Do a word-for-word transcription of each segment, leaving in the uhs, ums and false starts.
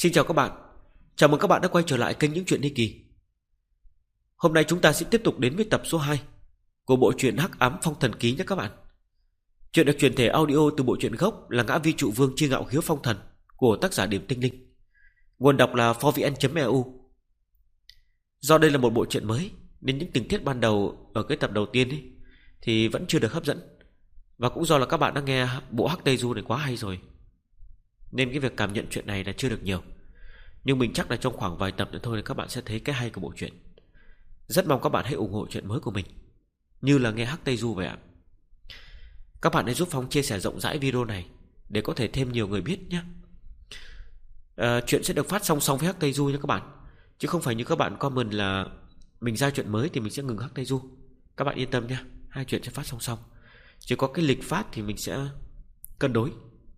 Xin chào các bạn. Chào mừng các bạn đã quay trở lại kênh Những Chuyện Ly Kỳ. Hôm nay chúng ta sẽ tiếp tục đến với tập số hai của bộ truyện Hắc Ám Phong Thần Ký nhé các bạn. Chuyện được truyền thể audio từ bộ truyện gốc là Ngã Vi Trụ Vương Chi Ngạo Hiếu Phong Thần của tác giả Điểm Tinh Linh. Nguồn đọc là forvn chấm e u. Do đây là một bộ truyện mới nên những tình tiết ban đầu ở cái tập đầu tiên ấy thì vẫn chưa được hấp dẫn. Và cũng do là các bạn đã nghe bộ Hắc Tây Du này quá hay rồi, nên cái việc cảm nhận chuyện này là chưa được nhiều. Nhưng mình chắc là trong khoảng vài tập nữa thôi thì các bạn sẽ thấy cái hay của bộ truyện. Rất mong các bạn hãy ủng hộ chuyện mới của mình như là nghe Hắc Tây Du vậy ạ. Các bạn hãy giúp Phong chia sẻ rộng rãi video này để có thể thêm nhiều người biết nhé. à, Chuyện sẽ được phát song song với Hắc Tây Du nha các bạn, chứ không phải như các bạn comment là mình ra chuyện mới thì mình sẽ ngừng Hắc Tây Du. Các bạn yên tâm nha, hai chuyện sẽ phát song song. Chỉ có cái lịch phát thì mình sẽ cân đối.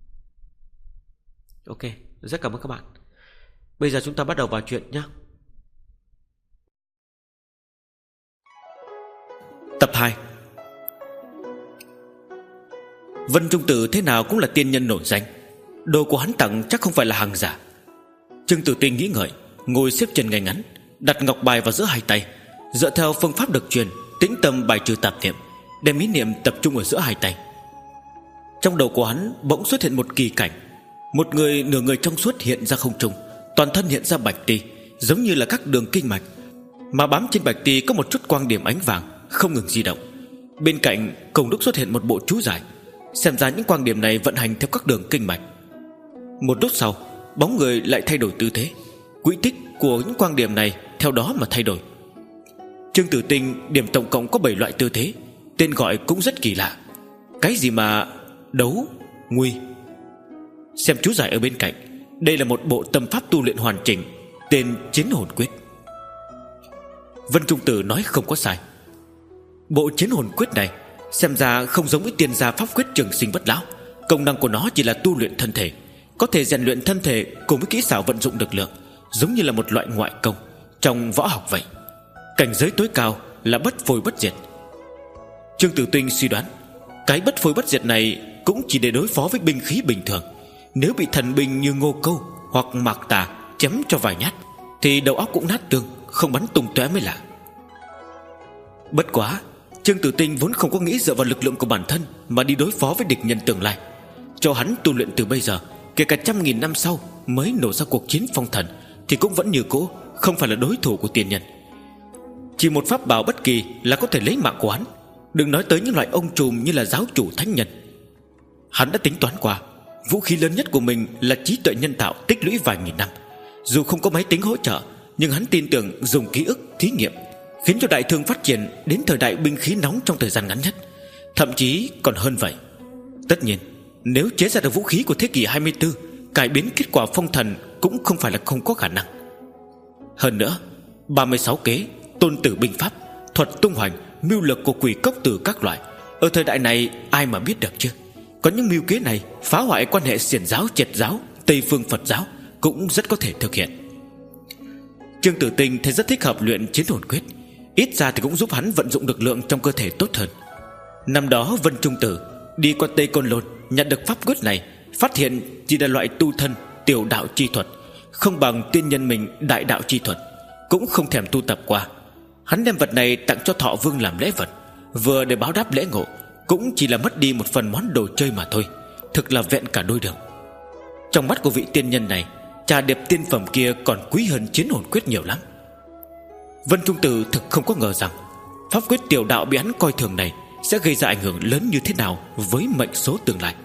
Ok, rất cảm ơn các bạn. Bây giờ chúng ta bắt đầu vào chuyện nhé. Tập hai. Vân Trung Tử thế nào cũng là tiên nhân nổi danh, đồ của hắn tặng chắc không phải là hàng giả. Trương Tử Tinh nghĩ ngợi, ngồi xếp chân ngay ngắn, đặt ngọc bài vào giữa hai tay, dựa theo phương pháp được truyền, tĩnh tâm bài trừ tạp niệm, đem ý niệm tập trung ở giữa hai tay. Trong đầu của hắn bỗng xuất hiện một kỳ cảnh. Một người nửa người trong suốt hiện ra không trung, toàn thân hiện ra bạch ti, giống như là các đường kinh mạch, mà bám trên bạch ti có một chút quang điểm ánh vàng không ngừng di động. Bên cạnh cùng lúc xuất hiện một bộ chú giải, xem ra những quang điểm này vận hành theo các đường kinh mạch. Một lúc sau, bóng người lại thay đổi tư thế, quỹ tích của những quang điểm này theo đó mà thay đổi. Trương Tử Tinh điểm tổng cộng có bảy loại tư thế, tên gọi cũng rất kỳ lạ. Cái gì mà đấu, nguy. Xem chú giải ở bên cạnh, đây là một bộ tâm pháp tu luyện hoàn chỉnh, tên Chiến Hồn Quyết. Vân Trung Tử nói không có sai. Bộ Chiến Hồn Quyết này xem ra không giống với tiên gia pháp quyết Trường Sinh Bất Lão. Công năng của nó chỉ là tu luyện thân thể, có thể rèn luyện thân thể cùng với kỹ xảo vận dụng lực lượng, giống như là một loại ngoại công trong võ học vậy. Cảnh giới tối cao là bất phôi bất diệt. Trương Tử Tinh suy đoán, cái bất phôi bất diệt này cũng chỉ để đối phó với binh khí bình thường. Nếu bị thần binh như Ngô Câu hoặc Mạc Tà chém cho vài nhát thì đầu óc cũng nát tương, không bắn tung tóe mới lạ. Bất quá, Trương Tử Tinh vốn không có nghĩ dựa vào lực lượng của bản thân mà đi đối phó với địch nhân tương lai. Cho hắn tu luyện từ bây giờ, kể cả trăm nghìn năm sau mới nổ ra cuộc chiến phong thần, thì cũng vẫn như cũ, không phải là đối thủ của tiên nhân. Chỉ một pháp bảo bất kỳ là có thể lấy mạng của hắn, đừng nói tới những loại ông trùm như là giáo chủ thánh nhân. Hắn đã tính toán qua, vũ khí lớn nhất của mình là trí tuệ nhân tạo tích lũy vài nghìn năm. Dù không có máy tính hỗ trợ, nhưng hắn tin tưởng dùng ký ức thí nghiệm khiến cho đại thương phát triển đến thời đại binh khí nóng trong thời gian ngắn nhất, thậm chí còn hơn vậy. Tất nhiên, nếu chế ra được vũ khí của thế kỷ hai mươi tư, cải biến kết quả phong thần cũng không phải là không có khả năng. Hơn nữa, ba mươi sáu kế, tôn tử binh pháp, thuật tung hoành, mưu lược của quỷ cốc tử các loại, ở thời đại này ai mà biết được chứ. Có những mưu kế này phá hoại quan hệ xiển giáo, triệt giáo, Tây phương Phật giáo cũng rất có thể thực hiện. Trương Tử Tinh thấy rất thích hợp luyện Chiến Hồn Quyết, ít ra thì cũng giúp hắn vận dụng lực lượng trong cơ thể tốt hơn. Năm đó Vân Trung Tử đi qua Tây Côn Lôn, nhận được pháp quyết này, phát hiện chỉ là loại tu thân tiểu đạo chi thuật, không bằng tiên nhân mình đại đạo chi thuật, cũng không thèm tu tập qua. Hắn đem vật này tặng cho Thọ Vương làm lễ vật, vừa để báo đáp lễ ngộ, cũng chỉ là mất đi một phần món đồ chơi mà thôi, thực là vẹn cả đôi đường. Trong mắt của vị tiên nhân này, trà điệp tiên phẩm kia còn quý hơn Chiến Hồn Quyết nhiều lắm. Vân Trung Tử thực không có ngờ rằng pháp quyết tiểu đạo bị hắn coi thường này sẽ gây ra ảnh hưởng lớn như thế nào với mệnh số tương lai.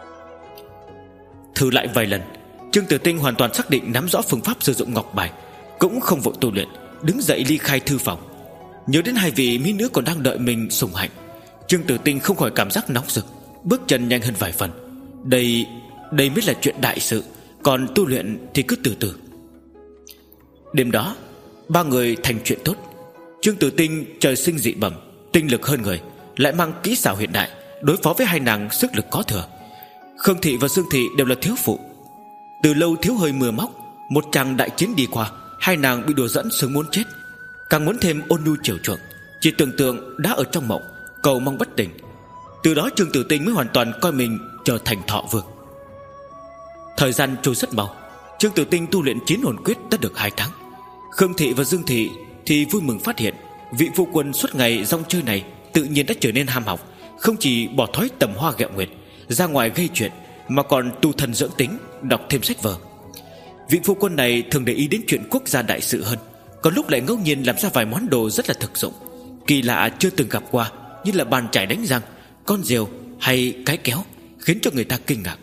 Thử lại vài lần, Trương Tử Tinh hoàn toàn xác định nắm rõ phương pháp sử dụng ngọc bài, cũng không vội tu luyện, đứng dậy ly khai thư phòng. Nhớ đến hai vị mỹ nữ còn đang đợi mình sủng hạnh, Trương Tử Tinh không khỏi cảm giác nóng rực, bước chân nhanh hơn vài phần. Đây, đây mới là chuyện đại sự, còn tu luyện thì cứ từ từ. Đêm đó, ba người thành chuyện tốt. Trương Tử Tinh trời sinh dị bẩm, tinh lực hơn người, lại mang kỹ xảo hiện đại, đối phó với hai nàng sức lực có thừa. Khương Thị và Dương Thị đều là thiếu phụ. Từ lâu thiếu hơi mưa móc, một tràng đại chiến đi qua, hai nàng bị đùa dẫn sướng muốn chết, càng muốn thêm ôn nhu chiều chuộng, chỉ tưởng tượng đã ở trong mộng, cầu mong bất tỉnh. Từ đó Trương Tử Tinh mới hoàn toàn coi mình trở thành Thọ Vương. Thời gian trôi rất mau, Trương Tử Tinh tu luyện Chiến Hồn Quyết đã được hai tháng. Khương Thị và Dương Thị thì vui mừng phát hiện vị phu quân suốt ngày rong chơi này tự nhiên đã trở nên ham học, không chỉ bỏ thói tầm hoa ghẹo nguyệt, ra ngoài gây chuyện, mà còn tu thân dưỡng tính, đọc thêm sách vở. Vị phu quân này thường để ý đến chuyện quốc gia đại sự hơn, có lúc lại ngẫu nhiên làm ra vài món đồ rất là thực dụng, kỳ lạ chưa từng gặp qua, như là bàn chải đánh răng, con rìu hay cái kéo, khiến cho người ta kinh ngạc.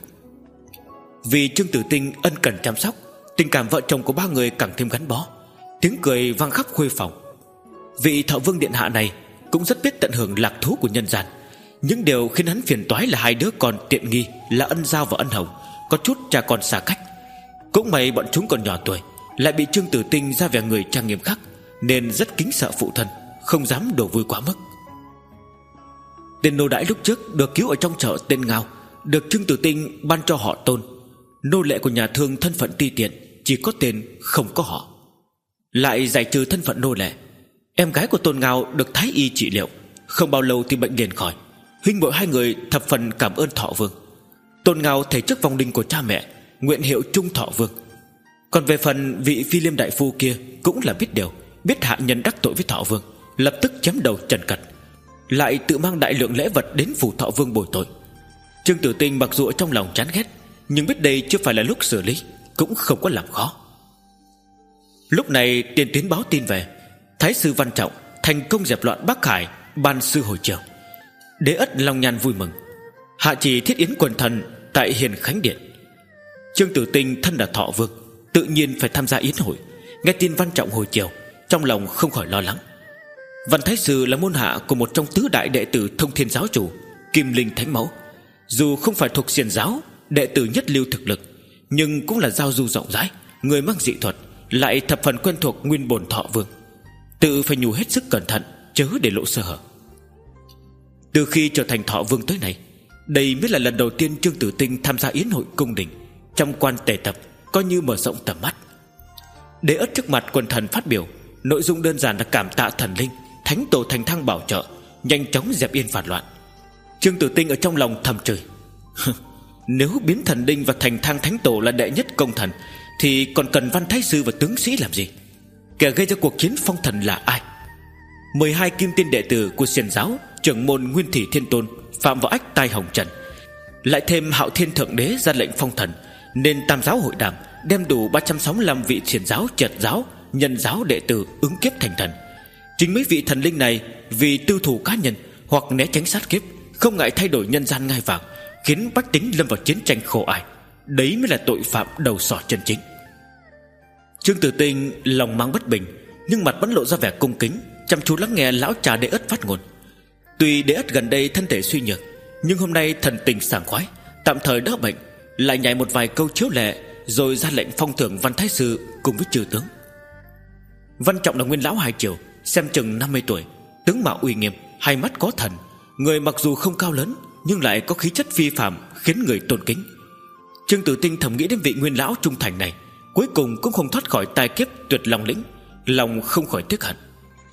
Vì Trương Tử Tinh ân cần chăm sóc, tình cảm vợ chồng của ba người càng thêm gắn bó, tiếng cười vang khắp khuê phòng. Vị Thọ Vương điện hạ này cũng rất biết tận hưởng lạc thú của nhân gian. Những điều khiến hắn phiền toái là hai đứa con tiện nghi là Ân Giao và Ân Hồng có chút cha con xa cách. Cũng may bọn chúng còn nhỏ tuổi, lại bị Trương Tử Tinh ra vẻ người trang nghiêm khắc, nên rất kính sợ phụ thân, không dám đổ vui quá mức. Tên nô đãi lúc trước được cứu ở trong chợ tên Ngao, được Trương Tử Tinh ban cho họ Tôn. Nô lệ của nhà thương thân phận ti tiện, chỉ có tên không có họ. Lại giải trừ thân phận nô lệ, em gái của Tôn Ngao được thái y trị liệu, không bao lâu thì bệnh liền khỏi. Huynh muội hai người thập phần cảm ơn Thọ Vương. Tôn Ngao thể chức vong linh của cha mẹ, nguyện hiệu Trung Thọ Vương. Còn về phần vị Phi Liêm đại phu kia cũng là biết điều, biết hạ nhân đắc tội với Thọ Vương, lập tức chém đầu trần cật, lại tự mang đại lượng lễ vật đến phủ Thọ Vương bồi tội. Trương Tử Tinh mặc dù ở trong lòng chán ghét, nhưng biết đây chưa phải là lúc xử lý, cũng không có làm khó. Lúc này tiền tuyến báo tin về, Thái sư Văn Trọng thành công dẹp loạn Bắc Hải, ban sư hồi chiều. Đế Ất long nhan vui mừng, hạ chỉ thiết yến quần thần tại Hiền Khánh Điện. Trương Tử Tinh thân là Thọ Vương, tự nhiên phải tham gia yến hội. Nghe tin Văn Trọng hồi chiều, trong lòng không khỏi lo lắng. Văn Thái sư là môn hạ của một trong tứ đại đệ tử Thông Thiên giáo chủ Kim Linh Thánh Mẫu. Dù không phải thuộc xiển giáo, đệ tử nhất lưu thực lực, nhưng cũng là giao du rộng rãi, người mang dị thuật, lại thập phần quen thuộc nguyên bổn Thọ Vương. Tự phải nhủ hết sức cẩn thận, chớ để lộ sơ hở. Từ khi trở thành Thọ Vương tới nay, đây mới là lần đầu tiên Trương Tử Tinh tham gia yến hội cung đình, trong quan tề tập, coi như mở rộng tầm mắt. Đế Ất trước mặt quần thần phát biểu, nội dung đơn giản là cảm tạ thần linh, thánh tổ thành thăng bảo trợ, nhanh chóng dẹp yên phản loạn. Trương Tử Tinh ở trong lòng thầm chửi, nếu biến thần linh và thành thang thánh tổ là đệ nhất công thần, thì còn cần Văn Thái sư và tướng sĩ làm gì? Kẻ gây ra cuộc chiến phong thần là ai? Mười hai kim tiên đệ tử của xiển giáo, trưởng môn Nguyên Thủy Thiên Tôn phạm vào ách tai hồng trần, lại thêm Hạo Thiên Thượng Đế ra lệnh phong thần, nên tam giáo hội đàm đem đủ ba trăm sáu mươi lăm vị xiển giáo, trật giáo, nhân giáo đệ tử ứng kiếp thành thần. Chính mấy vị thần linh này vì tư thù cá nhân hoặc né tránh sát kiếp, không ngại thay đổi nhân gian ngai vàng, khiến bách tính lâm vào chiến tranh khổ ải. Đấy mới là tội phạm đầu sỏ chân chính. Trương Tử Tinh lòng mang bất bình, nhưng mặt vẫn lộ ra vẻ cung kính, chăm chú lắng nghe lão trà Đế Ất phát ngôn. Tuy Đế Ất gần đây thân thể suy nhược, nhưng hôm nay thần tình sảng khoái, tạm thời đỡ bệnh, lại nhảy một vài câu chiếu lệ, rồi ra lệnh phong thưởng Văn Thái sư cùng với trừ tướng. Văn Trọng là nguyên lão hai triều, xem chừng năm mươi tuổi, tướng mạo uy nghiêm, hai mắt có thần, người mặc dù không cao lớn, nhưng lại có khí chất phi phàm, khiến người tôn kính. Trương Tử Tinh thầm nghĩ đến vị nguyên lão trung thành này, cuối cùng cũng không thoát khỏi tai kiếp tuyệt lòng lĩnh, lòng không khỏi tiếc hận.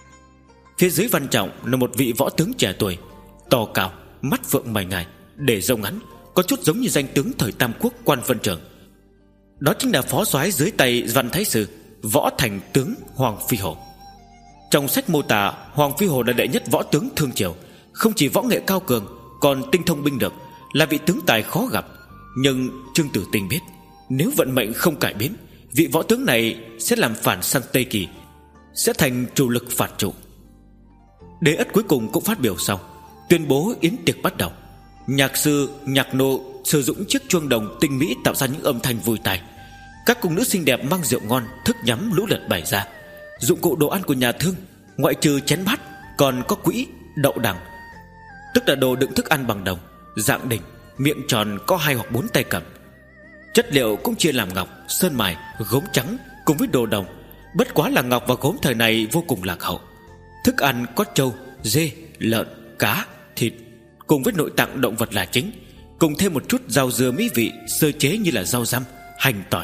Phía dưới Văn Trọng là một vị võ tướng trẻ tuổi, to cao, mắt phượng mày ngài, để râu ngắn, có chút giống như danh tướng thời Tam Quốc Quan Vân Trường. Đó chính là phó soái dưới tay Văn Thái sư, võ thành tướng Hoàng Phi Hổ. Trong sách mô tả, Hoàng Phi Hổ là đệ nhất võ tướng thương triều, không chỉ võ nghệ cao cường, còn tinh thông binh lược, là vị tướng tài khó gặp. Nhưng Trương Tử Tinh biết, nếu vận mệnh không cải biến, vị võ tướng này sẽ làm phản sang Tây Kỳ, sẽ thành chủ lực phạt chủ. Đế Ất cuối cùng cũng phát biểu xong, tuyên bố yến tiệc bắt đầu. Nhạc sư, nhạc nô sử dụng chiếc chuông đồng tinh mỹ tạo ra những âm thanh vui tai. Các cung nữ xinh đẹp mang rượu ngon, thức nhắm lũ lượt bày ra. Dụng cụ đồ ăn của nhà thương, ngoại trừ chén bát, còn có quỹ, đậu đằng, tức là đồ đựng thức ăn bằng đồng, dạng đỉnh, miệng tròn có hai hoặc bốn tay cầm. Chất liệu cũng chia làm ngọc, sơn mài, gốm trắng cùng với đồ đồng. Bất quá là ngọc và gốm thời này vô cùng lạc hậu. Thức ăn có trâu, dê, lợn, cá, thịt, cùng với nội tạng động vật là chính, cùng thêm một chút rau dưa mỹ vị sơ chế như là rau răm, hành tỏi.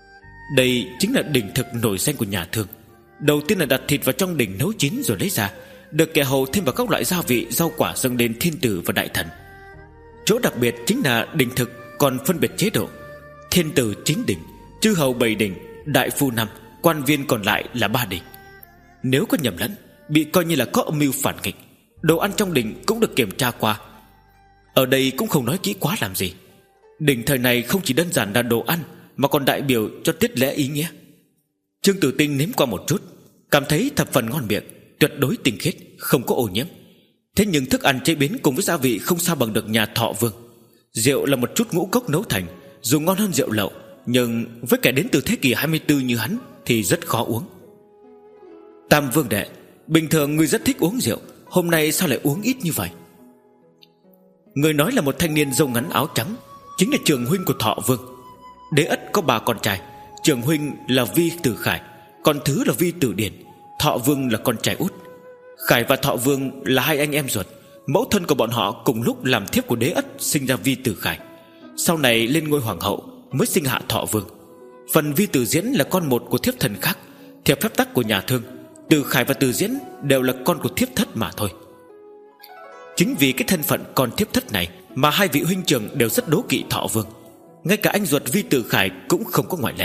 Đây chính là đỉnh thực nổi danh của nhà thương. Đầu tiên là đặt thịt vào trong đỉnh nấu chín rồi lấy ra, được kẻ hầu thêm vào các loại gia vị, rau quả dâng đến thiên tử và đại thần. Chỗ đặc biệt chính là đỉnh thực còn phân biệt chế độ: thiên tử chín đỉnh, Chư hầu bảy đình, đại phu năm, quan viên còn lại là ba đình. Nếu có nhầm lẫn, bị coi như là có âm mưu phản nghịch. Đồ ăn trong đình cũng được kiểm tra qua. Ở đây cũng không nói kỹ quá làm gì. Đình thời này không chỉ đơn giản là đồ ăn, mà còn đại biểu cho tiết lễ ý nghĩa. Trương Tử Tinh nếm qua một chút, cảm thấy thập phần ngon miệng, tuyệt đối tinh khiết, không có ô nhiễm. Thế nhưng thức ăn chế biến cùng với gia vị không sao bằng được nhà Thọ Vương. Rượu là một chút ngũ cốc nấu thành, dù ngon hơn rượu lậu, nhưng với kẻ đến từ thế kỷ hai mươi tư như hắn thì rất khó uống. Tam Vương đệ, bình thường ngươi rất thích uống rượu, hôm nay sao lại uống ít như vậy? Người nói là một thanh niên râu ngắn áo trắng, chính là trường huynh của Thọ Vương. Đế Ất có ba con trai, trường huynh là Vi Tử Khải, con thứ là Vi Tử Điền, Thọ Vương là con trai út. Khải và Thọ Vương là hai anh em ruột. Mẫu thân của bọn họ cùng lúc làm thiếp của Đế Ất, sinh ra Vi Tử Khải. Sau này lên ngôi hoàng hậu mới sinh hạ Thọ Vương. Phần Vi Tử Diễn là con một của thiếp thần khác. Theo phép tắc của nhà Thương, Từ Khải và Từ Diễn đều là con của thiếp thất mà thôi. Chính vì cái thân phận con thiếp thất này mà hai vị huynh trưởng đều rất đố kỵ Thọ Vương. Ngay cả anh ruột Vi Tử Khải cũng không có ngoại lệ.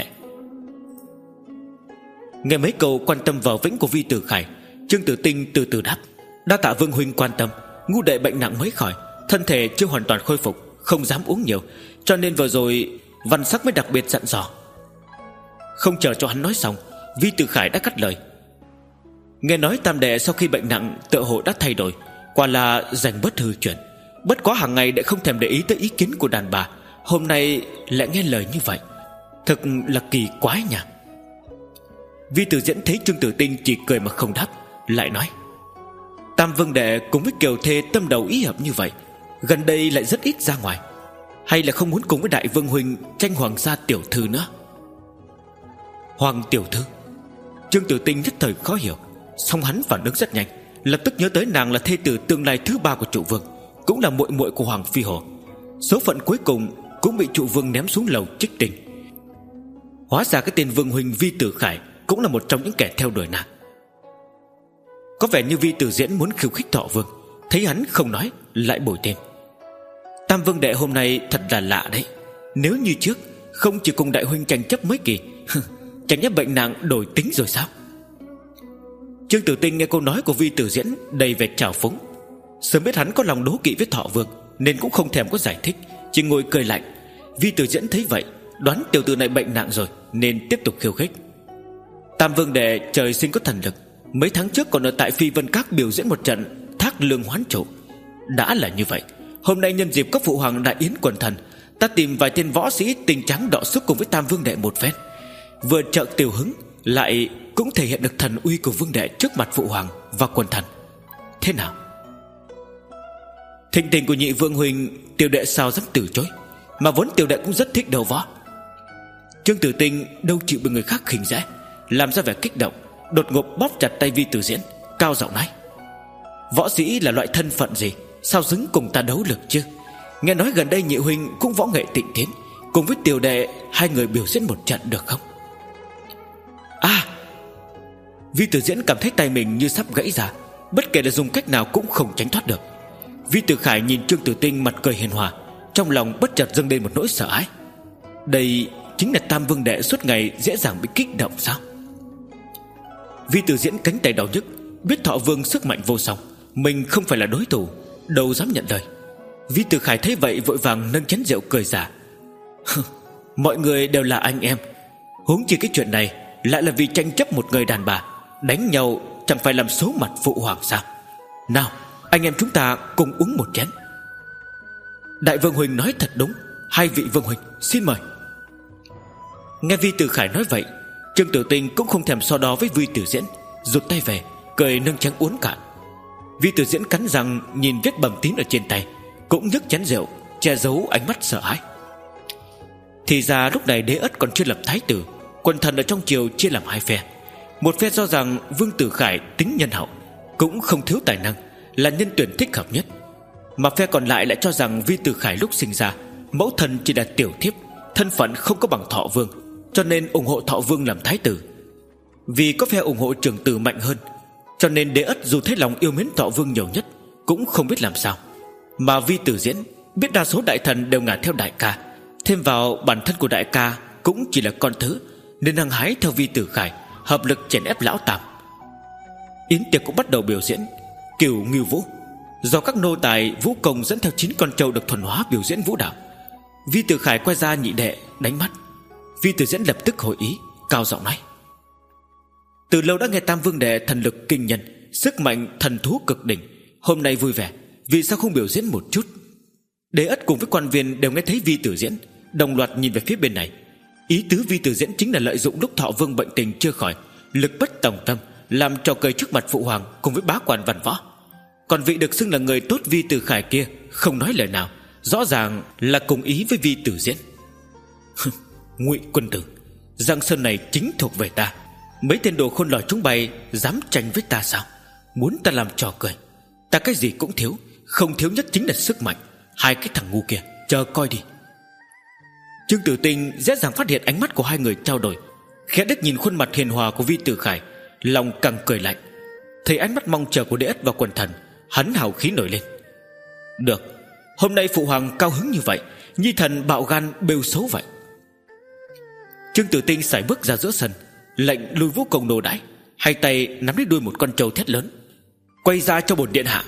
Nghe mấy câu quan tâm vào vĩnh của Vi Tử Khải, Trương Tử Tinh từ từ đáp: đa tạ Vương huynh quan tâm. Ngu đệ bệnh nặng mới khỏi, thân thể chưa hoàn toàn khôi phục, không dám uống nhiều, cho nên vừa rồi Văn Sắc mới đặc biệt dặn dò. Không chờ cho hắn nói xong, Vi Tử Khải đã cắt lời: nghe nói tam đệ sau khi bệnh nặng tựa hồ đã thay đổi, quả là dành bớt hư chuyện. Bất quá hàng ngày đệ không thèm để ý tới ý kiến của đàn bà, hôm nay lại nghe lời như vậy, thật là kỳ quái nhỉ. Vi Tử Diễn thấy Trương Tử Tinh chỉ cười mà không đáp, lại nói: Tam Vương đệ cùng với Kiều Thê tâm đầu ý hợp như vậy, gần đây lại rất ít ra ngoài, hay là không muốn cùng với Đại Vương huynh tranh hoàng gia tiểu thư nữa? Hoàng tiểu thư? Trương Tử Tinh nhất thời khó hiểu, song hắn phản ứng rất nhanh, lập tức nhớ tới nàng là thê tử tương lai thứ ba của trụ vương, cũng là muội muội của Hoàng Phi Hồ. Số phận cuối cùng cũng bị trụ vương ném xuống lầu trích tinh. Hóa ra cái tên Vương huynh Vi Tử Khải cũng là một trong những kẻ theo đuổi nàng. Có vẻ như Vi Tử Diễn muốn khiêu khích Thọ Vương, thấy hắn không nói lại bồi thêm: Tam Vương đệ hôm nay thật là lạ đấy. Nếu như trước không chỉ cùng đại huynh tranh chấp mấy kỳ, chẳng nhẽ bệnh nặng đổi tính rồi sao? Trương Tử Tinh nghe câu nói của Vi Tử Diễn đầy vẻ trào phúng. Sớm biết hắn có lòng đố kỵ với Thọ Vương nên cũng không thèm có giải thích, chỉ ngồi cười lạnh. Vi Tử Diễn thấy vậy, đoán tiểu tử này bệnh nặng rồi nên tiếp tục khiêu khích: Tam Vương đệ trời sinh có thần lực, mấy tháng trước còn ở tại Phi Vân Các biểu diễn một trận thác lương hoán trụ. Đã là như vậy, hôm nay nhân dịp có phụ hoàng đại yến quần thần, ta tìm vài tên võ sĩ tinh trắng đọ sức cùng với Tam Vương đệ một phen, vừa trợ tiêu hứng, lại cũng thể hiện được thần uy của Vương đệ trước mặt phụ hoàng và quần thần. Thế nào? Thịnh tình của nhị Vương huynh, tiểu đệ sao dám từ chối, mà vốn tiểu đệ cũng rất thích đấu võ. Trương Tử Tinh đâu chịu bị người khác khinh dễ, làm ra vẻ kích động, đột ngột bóp chặt tay Vi Tử Diễn, cao giọng nói: Võ sĩ là loại thân phận gì, sao xứng cùng ta đấu lực chứ? Nghe nói gần đây nhị huynh cũng võ nghệ tịnh tiến, cùng với tiểu đệ hai người biểu diễn một trận được không? À! Vi Tử Diễn cảm thấy tay mình như sắp gãy ra, bất kể là dùng cách nào cũng không tránh thoát được. Vi Tử Khải nhìn Trương Tử Tinh mặt cười hiền hòa, trong lòng bất chợt dâng lên một nỗi sợ hãi. Đây chính là Tam Vương đệ suốt ngày dễ dàng bị kích động sao? Vi Tử Diễn cánh tay đau nhức, biết Thọ Vương sức mạnh vô song, mình không phải là đối thủ, đâu dám nhận lời. Vi Tử Khải thấy vậy vội vàng nâng chén rượu cười giả: Mọi người đều là anh em, huống chi cái chuyện này lại là vì tranh chấp một người đàn bà, đánh nhau chẳng phải làm xấu mặt phụ hoàng sao? Nào, anh em chúng ta cùng uống một chén. Đại Vương huynh nói thật đúng, hai vị Vương huynh xin mời. Nghe Vi Tử Khải nói vậy, Trương Tử Tinh cũng không thèm so đo với Vi Tử Diễn, rụt tay về, cười nâng chén uống cạn. Vi Tử Diễn cắn răng nhìn vết bầm tím ở trên tay, cũng nhấc chén rượu, che giấu ánh mắt sợ hãi. Thì ra lúc này Đế Ất còn chưa lập thái tử, quần thần ở trong triều chia làm hai phe. Một phe cho rằng Vương Tử Khải tính nhân hậu, cũng không thiếu tài năng, là nhân tuyển thích hợp nhất, mà phe còn lại lại cho rằng Vi Tử Khải lúc sinh ra mẫu thân chỉ là tiểu thiếp, thân phận không có bằng Thọ Vương, cho nên ủng hộ Thọ Vương làm thái tử. Vì có phe ủng hộ trưởng tử mạnh hơn, cho nên Đế Ất dù thấy lòng yêu mến Thọ Vương nhiều nhất cũng không biết làm sao. Mà Vi Tử Diễn biết đa số đại thần đều ngả theo đại ca, thêm vào bản thân của đại ca cũng chỉ là con thứ, nên hăng hái theo Vi Tử Khải hợp lực chèn ép lão tam. Yến tiệc cũng bắt đầu biểu diễn Cửu Ngưu Vũ, do các nô tài vũ công dẫn theo chín con trâu được thuần hóa biểu diễn vũ đạo. Vi Tử Khải quay ra nhị đệ đánh mắt. Vi Tử Diễn lập tức hội ý, cao giọng nói: từ lâu đã nghe Tam Vương Đệ thần lực kinh nhân, sức mạnh thần thú cực đỉnh, hôm nay vui vẻ, vì sao không biểu diễn một chút? Đế Ất cùng với quan viên đều nghe thấy Vi Tử Diễn, đồng loạt nhìn về phía bên này. Ý tứ Vi Tử Diễn chính là lợi dụng lúc Thọ Vương bệnh tình chưa khỏi, lực bất tòng tâm, làm trò cười trước mặt phụ hoàng cùng với bá quan văn võ. Còn vị được xưng là người tốt Vi Tử Khải kia không nói lời nào, rõ ràng là cùng ý với Vi Tử Diễn. Ngụy quân tử, Giang sơn này chính thuộc về ta. Mấy tên đồ khôn lỏi chúng bay dám tranh với ta sao? Muốn ta làm trò cười? Ta cái gì cũng thiếu, không thiếu nhất chính là sức mạnh. Hai cái thằng ngu kia, chờ coi đi. Trương Tử Tinh dễ dàng phát hiện ánh mắt của hai người trao đổi, khẽ đứt nhìn khuôn mặt hiền hòa của Vi Tử Khải, lòng càng cười lạnh. Thấy ánh mắt mong chờ của Đế Ất và quần thần, hắn hào khí nổi lên. Được, hôm nay phụ hoàng cao hứng như vậy, nhi thần bạo gan bêu xấu vậy. Trương Tử Tinh sải bước ra giữa sân, lệnh lùi vũ công nô đãi, hai tay nắm lấy đuôi một con trâu thét lớn: quay ra cho bổn điện hạ.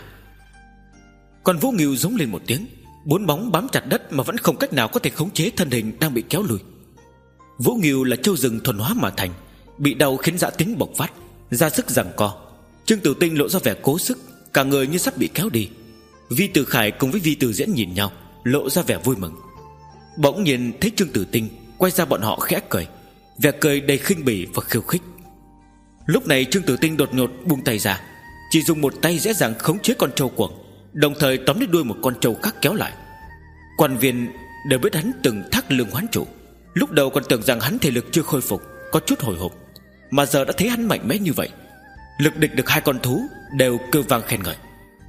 Con Vũ Ngưu giống lên một tiếng, bốn bóng bám chặt đất mà vẫn không cách nào có thể khống chế thân hình đang bị kéo lùi. Vũ Ngưu là trâu rừng thuần hóa mà thành, bị đau khiến dã tính bộc phát, ra sức giằng co. Trương Tử Tinh lộ ra vẻ cố sức, cả người như sắp bị kéo đi. Vi Tử Khải cùng với Vi Tử Diễn nhìn nhau, lộ ra vẻ vui mừng. Bỗng nhiên thấy Trương Tử Tinh quay ra bọn họ khẽ cười, vẻ cười đầy khinh bỉ và khiêu khích. Lúc này Trương Tử Tinh đột ngột buông tay ra, chỉ dùng một tay dễ dàng khống chế con trâu cuồng, đồng thời tóm lấy đuôi một con trâu khác kéo lại. Quan viên đều biết hắn từng thác lương hoán chủ, lúc đầu còn tưởng rằng hắn thể lực chưa khôi phục, có chút hồi hộp, mà giờ đã thấy hắn mạnh mẽ như vậy, lực địch được hai con thú, đều kêu vang khen ngợi.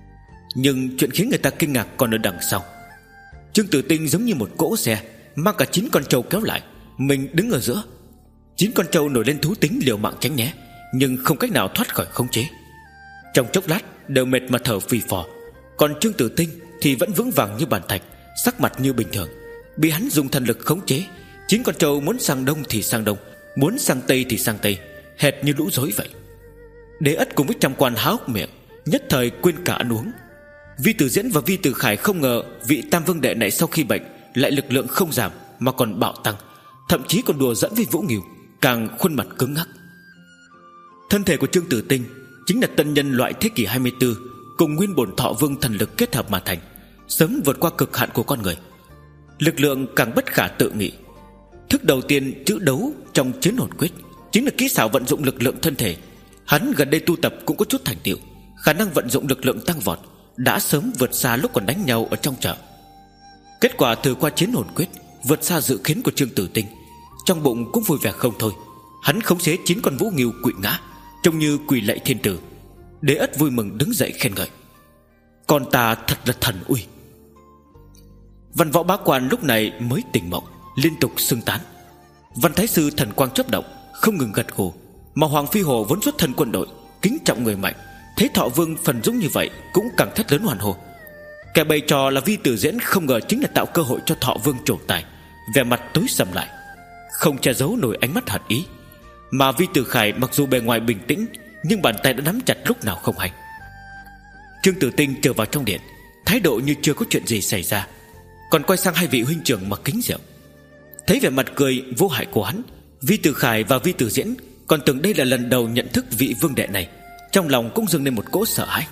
Nhưng chuyện khiến người ta kinh ngạc còn ở đằng sau. Trương Tử Tinh giống như một cỗ xe, mang cả chín con trâu kéo lại, mình đứng ở giữa. Chín con trâu nổi lên thú tính liều mạng tránh né, nhưng không cách nào thoát khỏi khống chế. Trong chốc lát đều mệt mà thở phì phò. Còn Trương Tử Tinh thì vẫn vững vàng như bàn thạch, sắc mặt như bình thường. Bị hắn dùng thần lực khống chế, chín con trâu muốn sang đông thì sang đông, muốn sang tây thì sang tây, hệt như lũ rối vậy. Đế Ất cùng với trăm quan há hốc miệng, nhất thời quên cả ăn uống. Vi Tử Diễn và Vi Tử Khải không ngờ vị Tam Vương Đệ này sau khi bệnh lại lực lượng không giảm mà còn bạo tăng, thậm chí còn đùa dẫn với Vũ Ngưu, càng khuôn mặt cứng ngắc. Thân thể của Trương Tử Tinh chính là tân nhân loại thế kỷ hai mươi tư, cùng nguyên bổn Thọ Vương thần lực kết hợp mà thành, sớm vượt qua cực hạn của con người. Lực lượng càng bất khả tự nghị. Thức đầu tiên chữ đấu trong Chiến Hồn Quyết chính là kỹ xảo vận dụng lực lượng thân thể. Hắn gần đây tu tập cũng có chút thành tựu, khả năng vận dụng lực lượng tăng vọt, đã sớm vượt xa lúc còn đánh nhau ở trong chợ. Kết quả thử qua Chiến Hồn Quyết vượt xa dự kiến của Trương Tử Tinh, trong bụng cũng vui vẻ không thôi. Hắn khống chế chín con Vũ Ngưu quỵ ngã, trông như quỳ lạy thiên tử. Đế Ất vui mừng đứng dậy khen ngợi: con ta thật là thần uy. Văn võ bá quan lúc này mới tỉnh mộng, liên tục xưng tán. Văn Thái Sư thần quang chớp động, không ngừng gật gù. Mà Hoàng Phi Hồ vốn xuất thân quân đội, kính trọng người mạnh, thấy Thọ Vương phần dũng như vậy cũng càng thét lớn hoàn hô. Kẻ bày trò là Vi Tử Diễn không ngờ chính là tạo cơ hội cho Thọ Vương trổ tài, vẻ mặt tối sầm lại, không che giấu nổi ánh mắt hận ý. Mà Vi Tử Khải mặc dù bề ngoài bình tĩnh, nhưng bàn tay đã nắm chặt lúc nào không hay. Trương Tử Tinh trở vào trong điện, thái độ như chưa có chuyện gì xảy ra, còn quay sang hai vị huynh trưởng mà kính rượu. Thấy vẻ mặt cười vô hại của hắn, Vi Tử Khải và Vi Tử Diễn còn tưởng đây là lần đầu nhận thức vị vương đệ này, trong lòng cũng dâng lên một cỗ sợ hãi.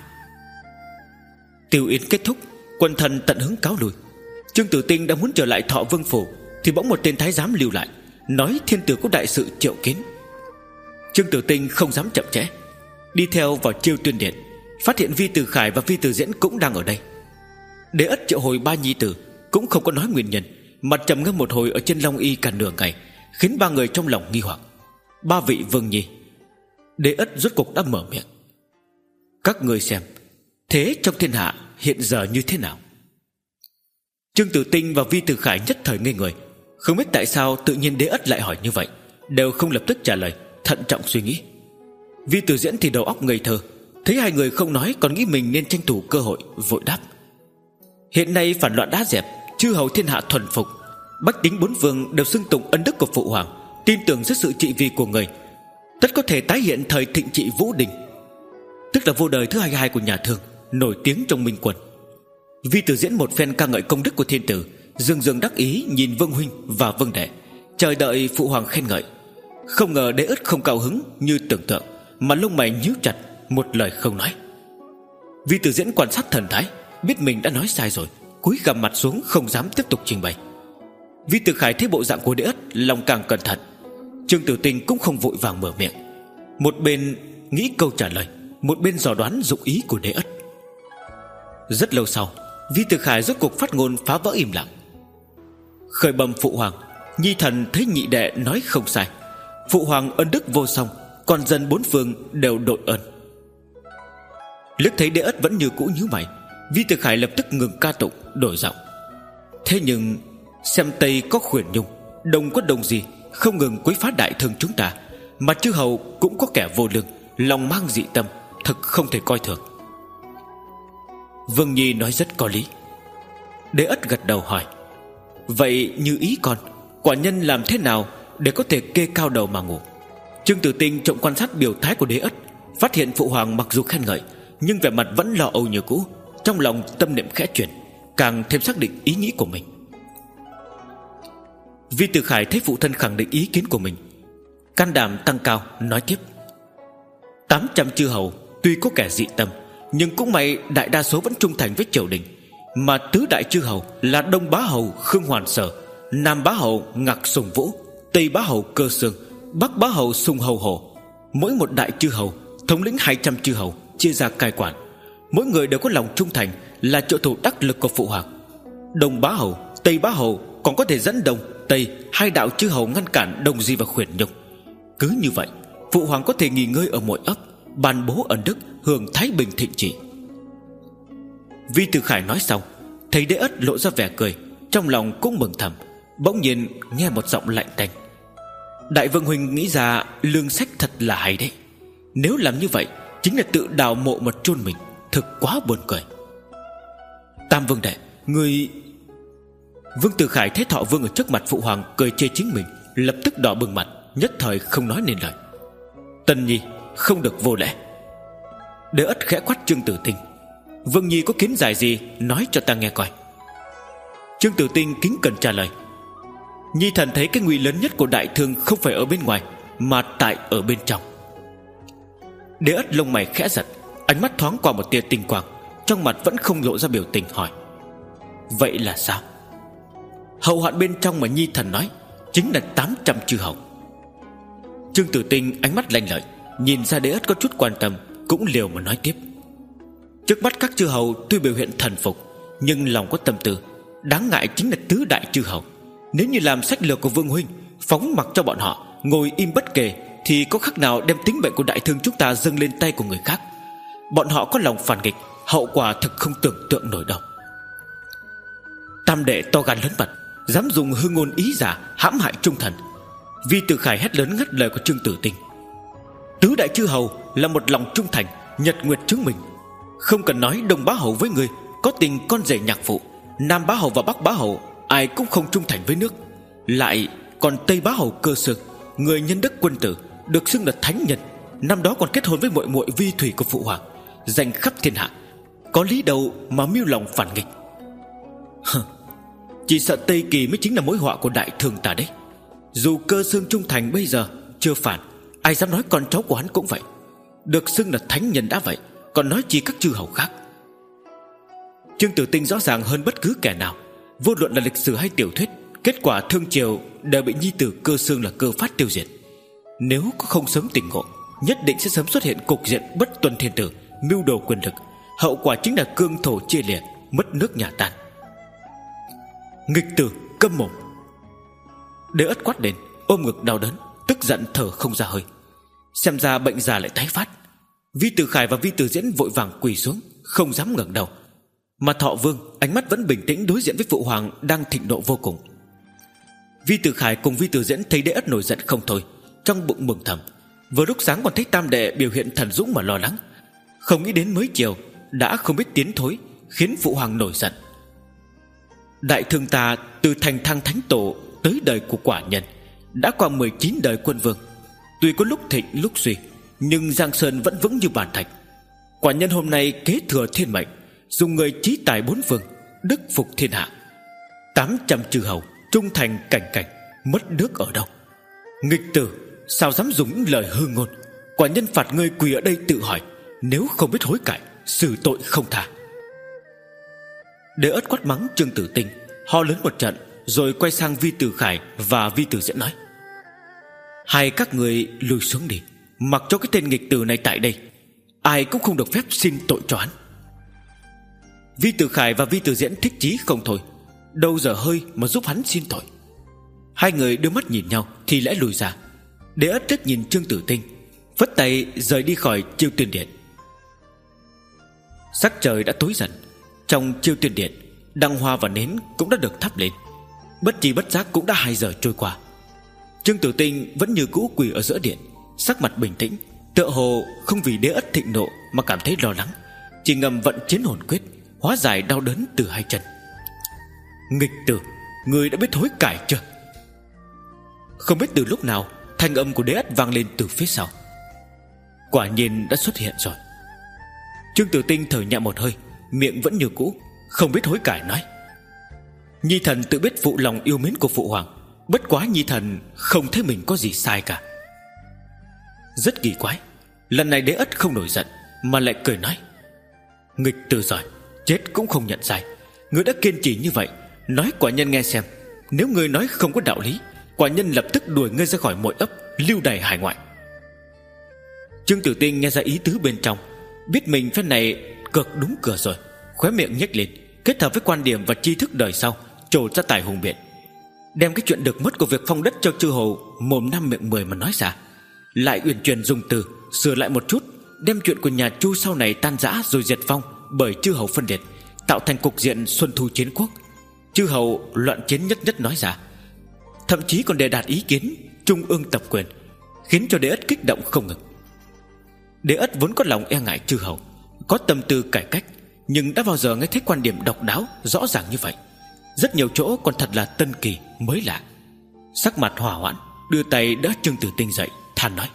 Tiêu yến kết thúc, quần thần tận hứng cáo lui. Trương Tử Tinh đã muốn trở lại Thọ Vương phủ, thì bỗng một tên thái giám lưu lại, nói thiên tử có đại sự triệu kiến. Trương Tử Tinh không dám chậm trễ, đi theo vào Chiêu Tuyên điện, phát hiện Vi Tử Khải và Vi Tử Diễn cũng đang ở đây. Đế Ất triệu hồi ba nhi tử, cũng không có nói nguyên nhân, mà trầm ngâm một hồi ở trên Long Y cả nửa ngày, khiến ba người trong lòng nghi hoặc. Ba vị vương nhi. Đế Ất rốt cục đã mở miệng: các người xem, thế trong thiên hạ hiện giờ như thế nào? Trương Tử Tinh và Vi Tử Khải nhất thời ngây người, không biết tại sao tự nhiên Đế Ất lại hỏi như vậy, đều không lập tức trả lời, thận trọng suy nghĩ. Vi Tử Diễn thì đầu óc ngây thơ, thấy hai người không nói còn nghĩ mình nên tranh thủ cơ hội, vội đáp: hiện nay phản loạn đã dẹp, chư hầu thiên hạ thuần phục, bách tính bốn phương đều xưng tụng ân đức của phụ hoàng, tin tưởng dưới sự trị vì của người tất có thể tái hiện thời thịnh trị Vũ Đình, tức là vô đời thứ hai mươi hai của nhà Thương, nổi tiếng trong Minh Quân. Vi Tử Diễn một phen ca ngợi công đức của thiên tử, dương dương đắc ý nhìn Vương huynh và Vương đệ, chờ đợi phụ hoàng khen ngợi. Không ngờ Đế Ất không cao hứng như tưởng tượng, mà lông mày nhíu chặt, một lời không nói. Vi Tử Diễn quan sát thần thái, biết mình đã nói sai rồi, cúi gằm mặt xuống không dám tiếp tục trình bày. Vi Tử Khải thấy bộ dạng của Đế Ất, lòng càng cẩn thận. Trương Tử Tinh cũng không vội vàng mở miệng, một bên nghĩ câu trả lời, một bên dò đoán dụng ý của Đế Ất. Rất lâu sau, Vi Tử Khải rốt cuộc phát ngôn phá vỡ im lặng. Khởi bẩm phụ hoàng, nhi thần thấy nhị đệ nói không sai. Phụ hoàng ân đức vô song, còn dân bốn phương đều đội ơn. Liếc thấy Đế Ất vẫn như cũ nhíu mày, Vi Tử Khải lập tức ngừng ca tụng, đổi giọng. Thế nhưng xem Tây có Khuyển Nhung, Đông có Đông gì không ngừng quấy phá đại thương chúng ta, mà chư hầu cũng có kẻ vô lương, lòng mang dị tâm, thật không thể coi thường. Vương Nhi nói rất có lý. Đế Ất gật đầu hỏi, vậy như ý con, quả nhân làm thế nào để có thể kê cao đầu mà ngủ? Trương Tử Tinh trọng quan sát biểu thái của Đế Ất, phát hiện phụ hoàng mặc dù khen ngợi nhưng vẻ mặt vẫn lo âu như cũ. Trong lòng tâm niệm khẽ chuyển, càng thêm xác định ý nghĩ của mình. Vi Tử Khải thấy phụ thân khẳng định ý kiến của mình, can đảm tăng cao, nói tiếp. Tám trăm chư hầu tuy có kẻ dị tâm, nhưng cũng may đại đa số vẫn trung thành với triều đình. Mà tứ đại chư hầu là Đông Bá Hầu Khương Hoàn Sở, Nam Bá Hầu Ngạc Sùng Vũ, Tây Bá Hầu Cơ Sương, Bắc Bá Hầu Sùng Hầu Hổ. Mỗi một đại chư hầu thống lĩnh hai trăm chư hầu, chia ra cai quản. Mỗi người đều có lòng trung thành, là trợ thủ đắc lực của phụ hoàng. Đông Bá Hầu, Tây Bá Hầu còn có thể dẫn Đông, Tây hai đạo chư hầu ngăn cản Đông Di và Khuyển Nhung. Cứ như vậy, phụ hoàng có thể nghỉ ngơi ở mỗi ấp, ban bố ân đức, hưởng thái bình thịnh trị. Vi Tử Khải nói xong, thấy Đế Ất lộ ra vẻ cười, trong lòng cũng mừng thầm. Bỗng nhiên nghe một giọng lạnh tanh. Đại vương huynh nghĩ ra lương sách thật là hay đấy. Nếu làm như vậy chính là tự đào mộ mà chôn mình, thực quá buồn cười. Tam vương đệ, người... Vương Tử Khải thấy Thọ Vương ở trước mặt phụ hoàng cười chê chính mình, lập tức đỏ bừng mặt, nhất thời không nói nên lời. Tân Nhi không được vô lễ. Đế Ất khẽ quát Trương Tử Tinh. Vương Nhi có kiến giải gì nói cho ta nghe coi. Trương Tử Tinh kính cẩn trả lời. Nhi thần thấy cái nguy lớn nhất của đại thương không phải ở bên ngoài, mà tại ở bên trong. Đế Ất lông mày khẽ giật, ánh mắt thoáng qua một tia tinh quang, trong mặt vẫn không lộ ra biểu tình, hỏi. Vậy là sao? Hậu hoạn bên trong mà Nhi thần nói chính là tám trăm chư hầu. Trương Tử Tinh ánh mắt lanh lợi, nhìn ra Đế Ất có chút quan tâm, cũng liều mà nói tiếp. Trước mắt các chư hầu tuy biểu hiện thần phục, nhưng lòng có tâm tư. Đáng ngại chính là tứ đại chư hầu. Nếu như làm sách lược của Vương huynh, phóng mặc cho bọn họ ngồi im bất kể, thì có khác nào đem tính mệnh của đại thương chúng ta dâng lên tay của người khác. Bọn họ có lòng phản nghịch, hậu quả thực không tưởng tượng nổi đâu. Tam đệ to gan lớn mật, dám dùng hư ngôn ý giả hãm hại trung thần. Vi Tử Khải hét lớn ngắt lời của Trương Tử Tinh. Tứ đại chư hầu là một lòng trung thành, nhật nguyệt chứng minh. Không cần nói Đông Bá Hầu với người có tình con rể nhạc phụ, Nam Bá Hầu và Bắc Bá Hầu ai cũng không trung thành với nước. Lại còn Tây Bá Hầu Cơ Sương, người nhân đức quân tử, được xưng là thánh nhân, năm đó còn kết hôn với muội muội Vi Thủy của phụ hoàng, danh khắp thiên hạ. Có lý đâu mà mưu lòng phản nghịch. Hừ, chỉ sợ Tây Kỳ mới chính là mối họa của đại thương ta đấy. Dù Cơ Sương trung thành bây giờ chưa phản, ai dám nói con cháu của hắn cũng vậy. Được xưng là thánh nhân đã vậy, còn nói chi các chư hầu khác. Trương Tử Tinh rõ ràng hơn bất cứ kẻ nào, vô luận là lịch sử hay tiểu thuyết, kết quả thương triều đều bị nhi tử Cơ Sương là Cơ Phát tiêu diệt. Nếu có không sớm tỉnh ngộ, nhất định sẽ sớm xuất hiện cục diện bất tuân thiên tử, mưu đồ quyền lực. Hậu quả chính là cương thổ chia liệt, mất nước nhà tan. Nghịch tử, câm mồm. Đế Ất quát lên, ôm ngực đau đớn, tức giận thở không ra hơi. Xem ra bệnh già lại tái phát. Vi Tử Khải và Vi Tử Diễn vội vàng quỳ xuống, không dám ngẩng đầu. Mà Thọ Vương ánh mắt vẫn bình tĩnh đối diện với phụ hoàng đang thịnh nộ vô cùng. Vi Tử Khải cùng Vi Tử Diễn thấy Đế Ất nổi giận không thôi, trong bụng mừng thầm. Vừa lúc sáng còn thấy tam đệ biểu hiện thần dũng mà lo lắng, không nghĩ đến mới chiều đã không biết tiến thối, khiến phụ hoàng nổi giận. Đại thương ta từ thành thăng thánh tổ tới đời của quả nhân đã qua mười chín đời quân vương. Tuy có lúc thịnh lúc suy, nhưng Giang Sơn vẫn vững như bàn thạch. Quả nhân hôm nay kế thừa thiên mệnh, dùng người trí tài bốn phương, đức phục thiên hạ. Tám trăm chư hầu trung thành cảnh cảnh, mất nước ở đâu. Nghịch tử, sao dám dùng những lời hư ngôn? Quả nhân phạt ngươi quỳ ở đây tự hỏi, nếu không biết hối cải, xử tội không tha. Đế Ất quát mắng Trương Tử Tinh, ho lớn một trận, rồi quay sang Vi Tử Khải và Vi Tử Diễn nói: hai các người lùi xuống đi, mặc cho cái tên nghịch tử này tại đây, ai cũng không được phép xin tội cho hắn. Vi Tử Khải và Vi Tử Diễn thích chí không thôi, đâu giờ hơi mà giúp hắn xin tội. Hai người đưa mắt nhìn nhau thì lẽ lùi ra. Đế Ất rất nhìn Trương Tử Tinh, phất tay rời đi khỏi Chiêu Tuyên Điện. Sắc trời đã tối dần. Trong Chiêu Tuyên Điện, đăng hoa và nến cũng đã được thắp lên. Bất chi bất giác cũng đã hai giờ trôi qua. Trương Tử Tinh vẫn như cũ quỳ ở giữa điện, sắc mặt bình tĩnh, tựa hồ không vì Đế Ất thịnh nộ mà cảm thấy lo lắng, chỉ ngầm vận chiến hồn quyết, hóa giải đau đớn từ hai chân. Nghịch tử, người đã biết hối cải chưa? Không biết từ lúc nào, thanh âm của Đế Ất vang lên từ phía sau. Quả nhiên đã xuất hiện rồi. Trương Tử Tinh thở nhẹ một hơi, miệng vẫn như cũ, không biết hối cải nói: Nhi thần tự biết phụ lòng yêu mến của phụ hoàng, bất quá Nhi thần không thấy mình có gì sai cả. Rất kỳ quái, lần này Đế Ất không nổi giận mà lại cười nói: Nghịch tử giỏi, chết cũng không nhận sai. Ngươi đã kiên trì như vậy, nói quả nhân nghe xem. Nếu ngươi nói không có đạo lý, quả nhân lập tức đuổi ngươi ra khỏi mọi ấp, lưu đày hải ngoại. Trương Tử Tinh nghe ra ý tứ bên trong, biết mình phen này cược đúng cửa rồi, khóe miệng nhếch lên, kết hợp với quan điểm và tri thức đời sau, trổ ra tài hùng biện, đem cái chuyện được mất của việc phong đất cho chư hầu mồm năm miệng mười mà nói ra, lại uyển chuyển dùng từ sửa lại một chút, đem chuyện của nhà Chu sau này tan rã rồi diệt vong bởi chư hầu phân liệt, tạo thành cục diện xuân thu chiến quốc, chư hầu loạn chiến nhất nhất nói ra. Thậm chí còn đề đạt ý kiến trung ương tập quyền, khiến cho Đế Ất kích động không ngừng. Đế Ất vốn có lòng e ngại chư hầu, có tâm tư cải cách, nhưng đã bao giờ nghe thấy quan điểm độc đáo rõ ràng như vậy. Rất nhiều chỗ còn thật là tân kỳ mới lạ. Sắc mặt hỏa hoãn, đưa tay đỡ Trương Tử Tinh dậy, than nói: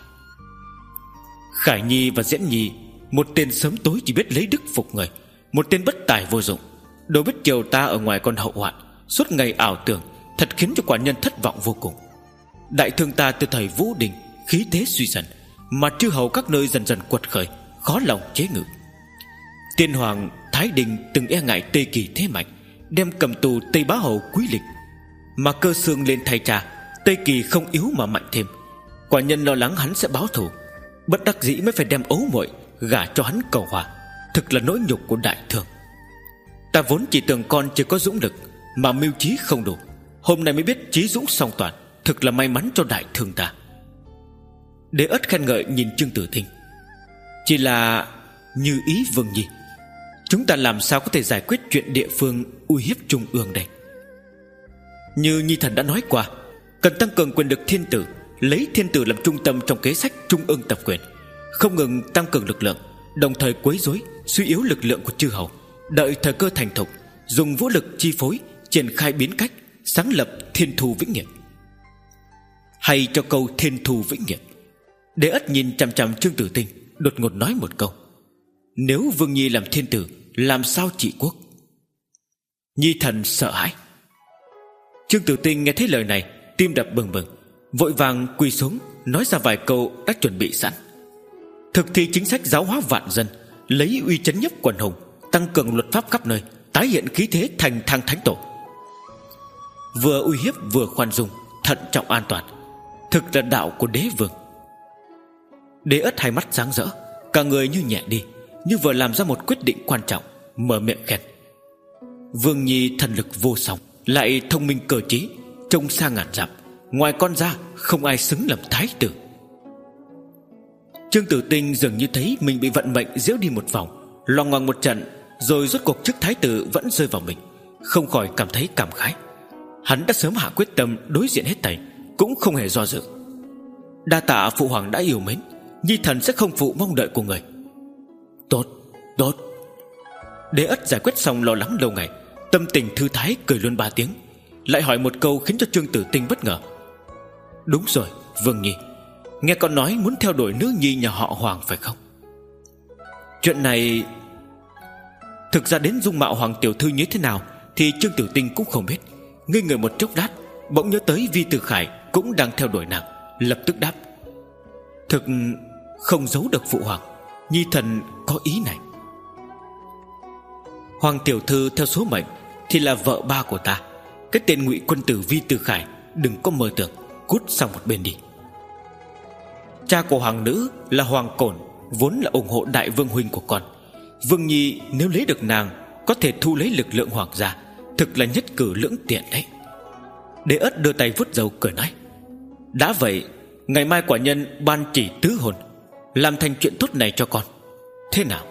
Khải Nhi và Diễn Nhi, một tên sớm tối chỉ biết lấy đức phục người, một tên bất tài vô dụng, đâu biết chiều ta ở ngoài còn hậu hoạn, suốt ngày ảo tưởng, thật khiến cho quả nhân thất vọng vô cùng. Đại thương ta từ thời Vũ Đình khí thế suy dần, mà chư hầu các nơi dần dần quật khởi, khó lòng chế ngự. Tiên hoàng Thái Đình từng e ngại Tây Kỳ thế mạnh, đem cầm tù Tây Bá Hầu Quý Lịch, mà Cơ Xương lên thay trà, Tây Kỳ không yếu mà mạnh thêm. Quả nhân lo lắng hắn sẽ báo thù, bất đắc dĩ mới phải đem ấu muội gả cho hắn cầu hòa. Thực là nỗi nhục của đại thương. Ta vốn chỉ tưởng con chưa có dũng lực, mà mưu trí không đủ, hôm nay mới biết trí dũng song toàn, thực là may mắn cho đại thương ta. Đế Ất khen ngợi nhìn Trương Tử Tinh: Chỉ là như ý Vương Nhi, chúng ta làm sao có thể giải quyết chuyện địa phương uy hiếp trung ương đây? Như Nhi thần đã nói qua, cần tăng cường quyền lực thiên tử, lấy thiên tử làm trung tâm trong kế sách trung ương tập quyền, không ngừng tăng cường lực lượng, đồng thời quấy rối suy yếu lực lượng của chư hầu, đợi thời cơ thành thục, dùng vũ lực chi phối, triển khai biến cách, sáng lập thiên thu vĩnh nghiệp. Hay cho câu thiên thu vĩnh nghiệp. Đế Ất nhìn chằm chằm Trương Tử Tinh, đột ngột nói một câu: Nếu Vương Nhi làm thiên tử, làm sao trị quốc? Nhi thần sợ hãi. Trương Tử Tinh nghe thấy lời này, tim đập bừng bừng, vội vàng quỳ xuống, nói ra vài câu đã chuẩn bị sẵn: Thực thi chính sách giáo hóa vạn dân, lấy uy chấn nhấp quần hùng, tăng cường luật pháp khắp nơi, tái hiện khí thế thành thang thánh tổ. Vừa uy hiếp vừa khoan dung, thận trọng an toàn, thực là đạo của đế vương. Đế Ất hai mắt sáng rỡ, cả người như nhẹ đi, như vừa làm ra một quyết định quan trọng, mở miệng khen: Vương Nhi thần lực vô song, lại thông minh cơ trí, trông xa ngàn dặm, ngoài con ra không ai xứng làm thái tử. Trương Tử Tinh dường như thấy mình bị vận mệnh giễu đi một vòng, loằng ngoằng một trận, rồi rốt cuộc chức thái tử vẫn rơi vào mình, không khỏi cảm thấy cảm khái. Hắn đã sớm hạ quyết tâm đối diện hết thảy, cũng không hề do dự. Đa tạ phụ hoàng đã yêu mến, Nhi thần sẽ không phụ mong đợi của người. Tốt, tốt. Đế Ất giải quyết xong lo lắng lâu ngày, tâm tình thư thái cười luôn ba tiếng, lại hỏi một câu khiến cho Trương Tử Tinh bất ngờ. Đúng rồi, Vương Nhi, nghe con nói muốn theo đuổi nữ nhi nhà họ Hoàng phải không? Chuyện này thực ra đến dung mạo Hoàng tiểu thư như thế nào thì Trương Tử Tinh cũng không biết. Ngây người một chốc lát, bỗng nhớ tới Vi Tử Khải cũng đang theo đuổi nàng, lập tức đáp: Thực không giấu được phụ hoàng, nhi thần có ý này. Hoàng tiểu thư theo số mệnh thì là vợ ba của ta. Cái tên ngụy quân tử Vi Tử Khải đừng có mơ tưởng, cút sang một bên đi. Cha của hoàng nữ là Hoàng Cổn vốn là ủng hộ đại vương huynh của con. Vương Nhi nếu lấy được nàng, có thể thu lấy lực lượng hoàng gia, thực là nhất cử lưỡng tiện đấy. Đế Ất đưa tay vuốt râu cười nói: Đã vậy, ngày mai quả nhân ban chỉ tứ hôn, làm thành chuyện tốt này cho con. Thế nào?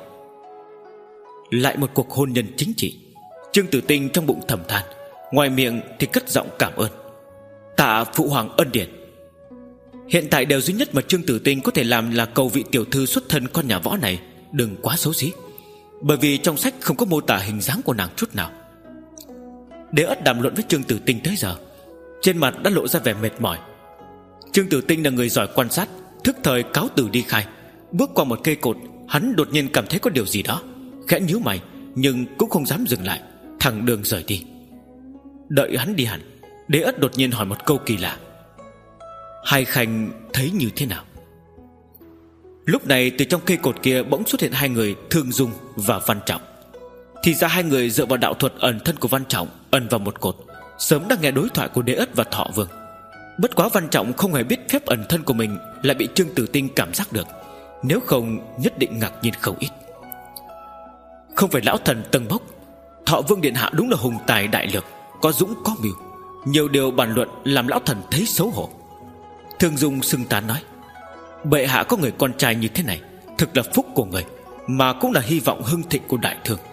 Lại một cuộc hôn nhân chính trị. Trương Tử Tinh trong bụng thầm than, ngoài miệng thì cất giọng cảm ơn: Tạ phụ hoàng ân điển. Hiện tại điều duy nhất mà Trương Tử Tinh có thể làm là cầu vị tiểu thư xuất thân con nhà Võ này đừng quá xấu xí, bởi vì trong sách không có mô tả hình dáng của nàng chút nào. Đế Ất đàm luận với Trương Tử Tinh tới giờ, trên mặt đã lộ ra vẻ mệt mỏi. Trương Tử Tinh là người giỏi quan sát, thức thời cáo từ đi khai. Bước qua một cây cột, hắn đột nhiên cảm thấy có điều gì đó, khẽ nhíu mày nhưng cũng không dám dừng lại, thẳng đường rời đi. Đợi hắn đi hẳn, Đế Ất đột nhiên hỏi một câu kỳ lạ: Hai khanh thấy như thế nào? Lúc này từ trong cây cột kia bỗng xuất hiện hai người, Thương Dung và Văn Trọng. Thì ra hai người dựa vào đạo thuật ẩn thân của Văn Trọng ẩn vào một cột, sớm đã nghe đối thoại của Đế Ất và Thọ Vương. Bất quá Văn Trọng không hề biết phép ẩn thân của mình lại bị Trương Tử Tinh cảm giác được, nếu không nhất định ngạc nhiên không ít. Không phải lão thần tầng bốc, Thọ Vương điện hạ đúng là hùng tài đại lược, có dũng có mưu, nhiều điều bàn luận làm lão thần thấy xấu hổ. Thương Dung xưng tán nói: Bệ hạ có người con trai như thế này, thực là phúc của người, mà cũng là hy vọng hưng thịnh của đại thương.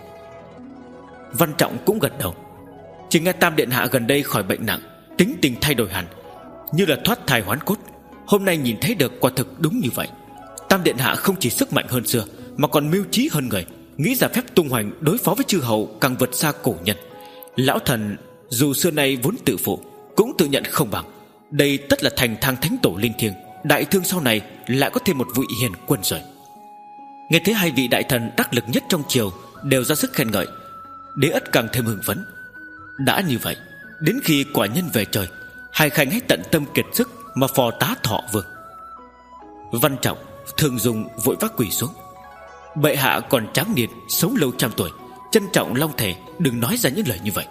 Văn Trọng cũng gật đầu. Chỉ nghe Tam điện hạ gần đây khỏi bệnh nặng, tính tình thay đổi hẳn, như là thoát thai hoán cốt. Hôm nay nhìn thấy được quả thực đúng như vậy. Tam điện hạ không chỉ sức mạnh hơn xưa, mà còn mưu trí hơn người, nghĩ ra phép tung hoành đối phó với chư hầu càng vượt xa cổ nhân. Lão thần dù xưa nay vốn tự phụ, cũng tự nhận không bằng. Đây tất là thành thang thánh tổ linh thiêng, đại thương sau này lại có thêm một vị hiền quân rồi. Nghe thấy hai vị đại thần đắc lực nhất trong triều đều ra sức khen ngợi, Đế Ất càng thêm hưng phấn. Đã như vậy, đến khi quả nhân về trời, hai khanh hãy tận tâm kiệt sức mà phò tá Thọ Vương. Văn Trọng, Thương Dung vội vác quỳ xuống: Bệ hạ còn tráng niên, sống lâu trăm tuổi, trân trọng long thể, đừng nói ra những lời như vậy.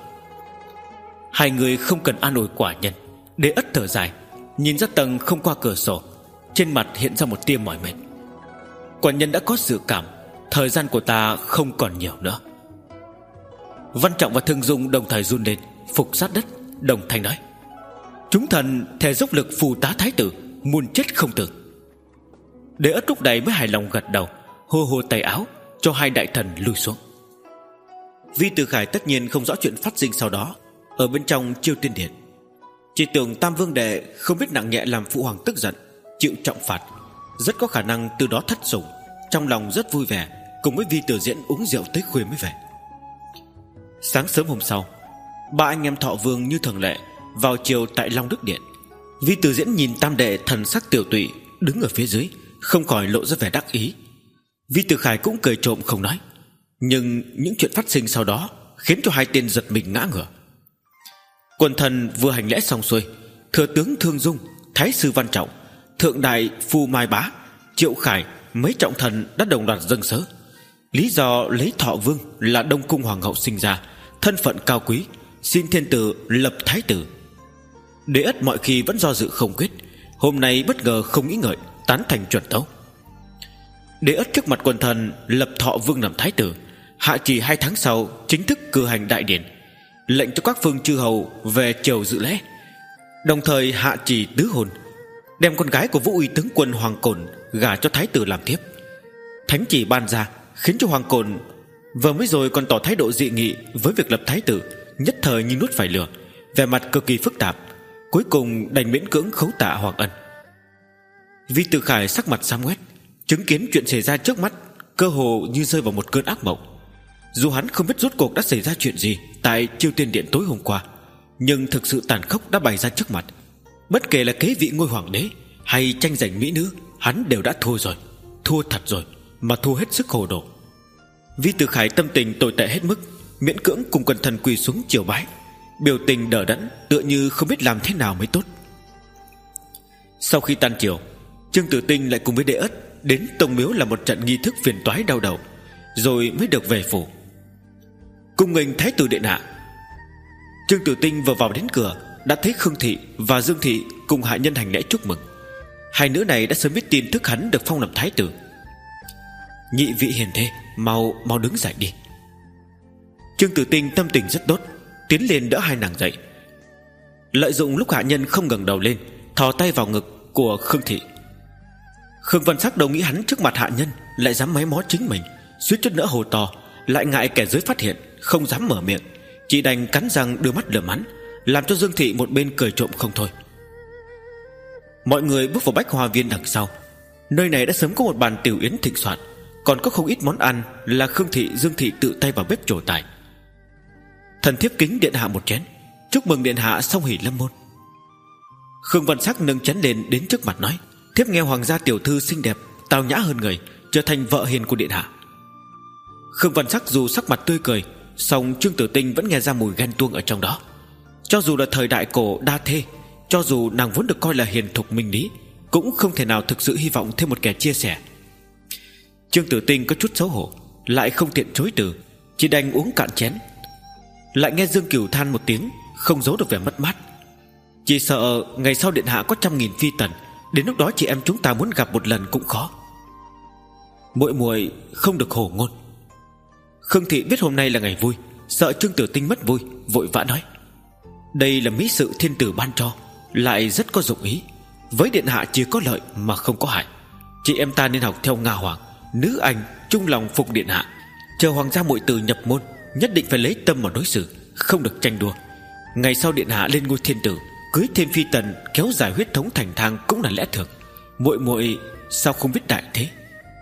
Hai người không cần an ủi quả nhân. Đế Ất thở dài, nhìn ra tầng không qua cửa sổ, trên mặt hiện ra một tia mỏi mệt. Quả nhân đã có dự cảm, thời gian của ta không còn nhiều nữa. Văn Trọng và Thương Dung đồng thời run lên, phục sát đất, đồng thanh nói: Chúng thần thề dốc lực phù tá thái tử, muôn chết không từ. Đế Ất lúc này mới hài lòng gật đầu, hô hô tay áo cho hai đại thần lui xuống. Vi Tử Khải tất nhiên không rõ chuyện phát sinh sau đó ở bên trong Chiêu Tiên Điện, chỉ tưởng Tam Vương đệ không biết nặng nhẹ làm phụ hoàng tức giận, chịu trọng phạt, rất có khả năng từ đó thất sủng. Trong lòng rất vui vẻ, cùng với Vi Tử Diễn uống rượu tới khuya mới về. Sáng sớm hôm sau, ba anh em Thọ Vương như thường lệ vào chiều tại Long Đức Điện. Vi Tử Diễn nhìn tam đệ thần sắc tiểu tụy đứng ở phía dưới, không khỏi lộ ra vẻ đắc ý. Vi Tử Khải cũng cười trộm không nói, nhưng những chuyện phát sinh sau đó khiến cho hai tên giật mình ngã ngửa. Quần thần vừa hành lễ xong xuôi, thừa tướng Thương Dung, thái sư Văn Trọng, thượng đại phu Mai Bá, Triệu Khải, mấy trọng thần đã đồng loạt dâng sớ. Lý do lấy Thọ Vương là Đông Cung hoàng hậu sinh ra, thân phận cao quý, xin thiên tử lập thái tử. Đế Ất mọi khi vẫn do dự không quyết, hôm nay bất ngờ không nghĩ ngợi, tán thành chuẩn tấu. Đế Ất trước mặt quần thần lập Thọ Vương làm thái tử, hạ chỉ hai tháng sau chính thức cử hành đại điển, lệnh cho các phương chư hầu về triều dự lễ, đồng thời hạ chỉ tứ hôn, đem con gái của Vũ Uy tướng quân Hoàng Cổn gả cho thái tử làm thiếp. Thánh chỉ ban ra khiến cho Hoàng Cổn vừa mới rồi còn tỏ thái độ dị nghị với việc lập thái tử, nhất thời như nuốt phải lửa, vẻ mặt cực kỳ phức tạp, cuối cùng đành miễn cưỡng khấu tạ Hoàng ân. Vi Tử Khải sắc mặt xám ngoét, chứng kiến chuyện xảy ra trước mắt, cơ hồ như rơi vào một cơn ác mộng. Dù hắn không biết rốt cuộc đã xảy ra chuyện gì tại Chiêu Tiên Điện tối hôm qua, nhưng thực sự tàn khốc đã bày ra trước mặt. Bất kể là kế vị ngôi hoàng đế hay tranh giành mỹ nữ, hắn đều đã thua rồi. Thua thật rồi, mà thua hết sức hồ đồ. Vi Tử Khải tâm tình tồi tệ hết mức, miễn cưỡng cùng quần thần quỳ xuống triều bái, biểu tình đờ đẫn, tựa như không biết làm thế nào mới tốt. Sau khi tan triều, Trương Tử Tinh lại cùng với Đệ Ất đến tông miếu làm một trận nghi thức phiền toái đau đầu, rồi mới được về phủ. Cung nghênh Thái tử điện hạ. Trương Tử Tinh vừa vào đến cửa đã thấy Khương Thị và Dương Thị cùng hạ nhân hành lễ chúc mừng. Hai nữ này đã sớm biết tin tức hắn được phong làm thái tử. Nhị vị hiền thê, mau mau đứng dậy đi. Trương Tử Tinh tâm tình rất tốt, tiến lên đỡ hai nàng dậy. Lợi dụng lúc hạ nhân không ngẩng đầu lên, thò tay vào ngực của Khương Thị. Khương Văn Sắc đâu nghĩ hắn trước mặt hạ nhân lại dám méo mó chính mình, suýt chút nữa hô to, lại ngại kẻ dưới phát hiện, không dám mở miệng, chỉ đành cắn răng đưa mắt lườm hắn, làm cho Dương Thị một bên cười trộm không thôi. Mọi người bước vào Bách Hoa Viên đằng sau. Nơi này đã sớm có một bàn tiểu yến thịnh soạn, còn có không ít món ăn là Khương Thị, Dương Thị tự tay vào bếp trổ tài. Thần thiếp kính điện hạ một chén, chúc mừng điện hạ song hỷ lâm môn. Khương Văn Sắc nâng chén lên đến trước mặt nói, thiếp nghe hoàng gia tiểu thư xinh đẹp, tao nhã hơn người, trở thành vợ hiền của điện hạ. Khương Văn Sắc dù sắc mặt tươi cười, song Trương Tử Tinh vẫn nghe ra mùi ghen tuông ở trong đó. Cho dù là thời đại cổ đa thê, cho dù nàng vốn được coi là hiền thục minh lý, cũng không thể nào thực sự hy vọng thêm một kẻ chia sẻ. Trương Tử Tinh có chút xấu hổ, lại không tiện chối từ, chỉ đành uống cạn chén. Lại nghe Dương Cửu than một tiếng, không giấu được vẻ mất mát. Chỉ sợ ngày sau điện hạ có trăm nghìn phi tần, đến lúc đó chị em chúng ta muốn gặp một lần cũng khó. Muội muội không được hổ ngôn. Khương Thị biết hôm nay là ngày vui, sợ Trương Tử Tinh mất vui, vội vã nói, đây là mỹ sự thiên tử ban cho, lại rất có dụng ý, với điện hạ chỉ có lợi mà không có hại. Chị em ta nên học theo Nga hoàng, nữ anh chung lòng phục điện hạ, chờ hoàng gia muội tử nhập môn, nhất định phải lấy tâm mà đối xử, không được tranh đua. Ngày sau điện hạ lên ngôi thiên tử, cưới thêm phi tần, kéo dài huyết thống thành thang cũng là lẽ thường. Muội muội sao không biết đại thế.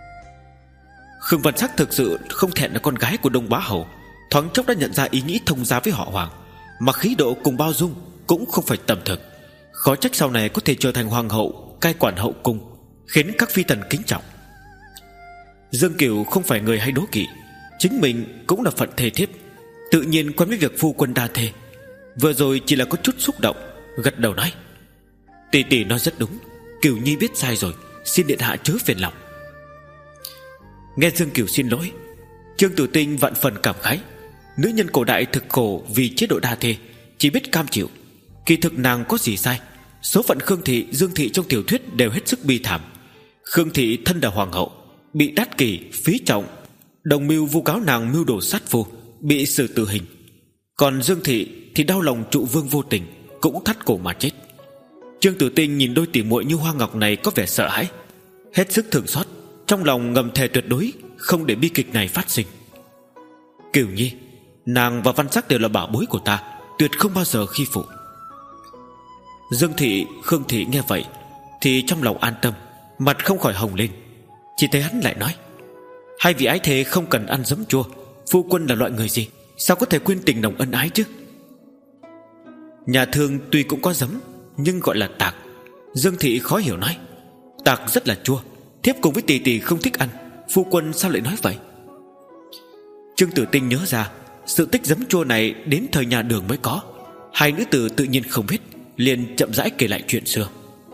Khương Văn Sắc thực sự không thẹn là con gái của Đông Bá Hầu, thoáng chốc đã nhận ra ý nghĩ thông gia với họ Hoàng, mà khí độ cùng bao dung cũng không phải tầm thực. Khó trách sau này có thể trở thành hoàng hậu, cai quản hậu cung, khiến các phi tần kính trọng. Dương Cửu không phải người hay đố kỵ, chính mình cũng là phận thê thiếp, tự nhiên quen với việc phu quân đa thê. Vừa rồi chỉ là có chút xúc động, gật đầu nói, tỷ tỷ nói rất đúng, Cửu nhi biết sai rồi, xin điện hạ chớ phiền lòng. Nghe Dương Cửu xin lỗi, Trương Tử Tinh vạn phần cảm khái. Nữ nhân cổ đại thực khổ vì chế độ đa thê, chỉ biết cam chịu. Kỳ thực nàng có gì sai? Số phận Khương Thị, Dương Thị trong tiểu thuyết đều hết sức bi thảm. Khương Thị thân là hoàng hậu, bị Đát Kỷ, Phí Trọng đồng mưu vu cáo nàng mưu đồ sát phu, bị xử tử hình. Còn Dương Thị thì đau lòng trụ vương vô tình, cũng thắt cổ mà chết. Trương Tử Tinh nhìn đôi tỉ muội như hoa ngọc này có vẻ sợ hãi, hết sức thương xót, trong lòng ngầm thề tuyệt đối không để bi kịch này phát sinh. Cửu nhi, nàng và Văn Sắc đều là bảo bối của ta, tuyệt không bao giờ khi phụ. Dương Thị, Khương Thị nghe vậy thì trong lòng an tâm, mặt không khỏi hồng lên. Chỉ thấy hắn lại nói, hai vị ái thề không cần ăn giấm chua, phu quân là loại người gì, sao có thể quên tình nồng ân ái chứ? Nhà thương tuy cũng có giấm, nhưng gọi là tạc. Dương Thị khó hiểu nói, tạc rất là chua, thiếp cùng với tỷ tỷ không thích ăn, phu quân sao lại nói vậy? Trương Tử Tinh nhớ ra sự tích giấm chua này đến thời nhà Đường mới có. Hai nữ tử tự nhiên không biết, liền chậm rãi kể lại chuyện xưa.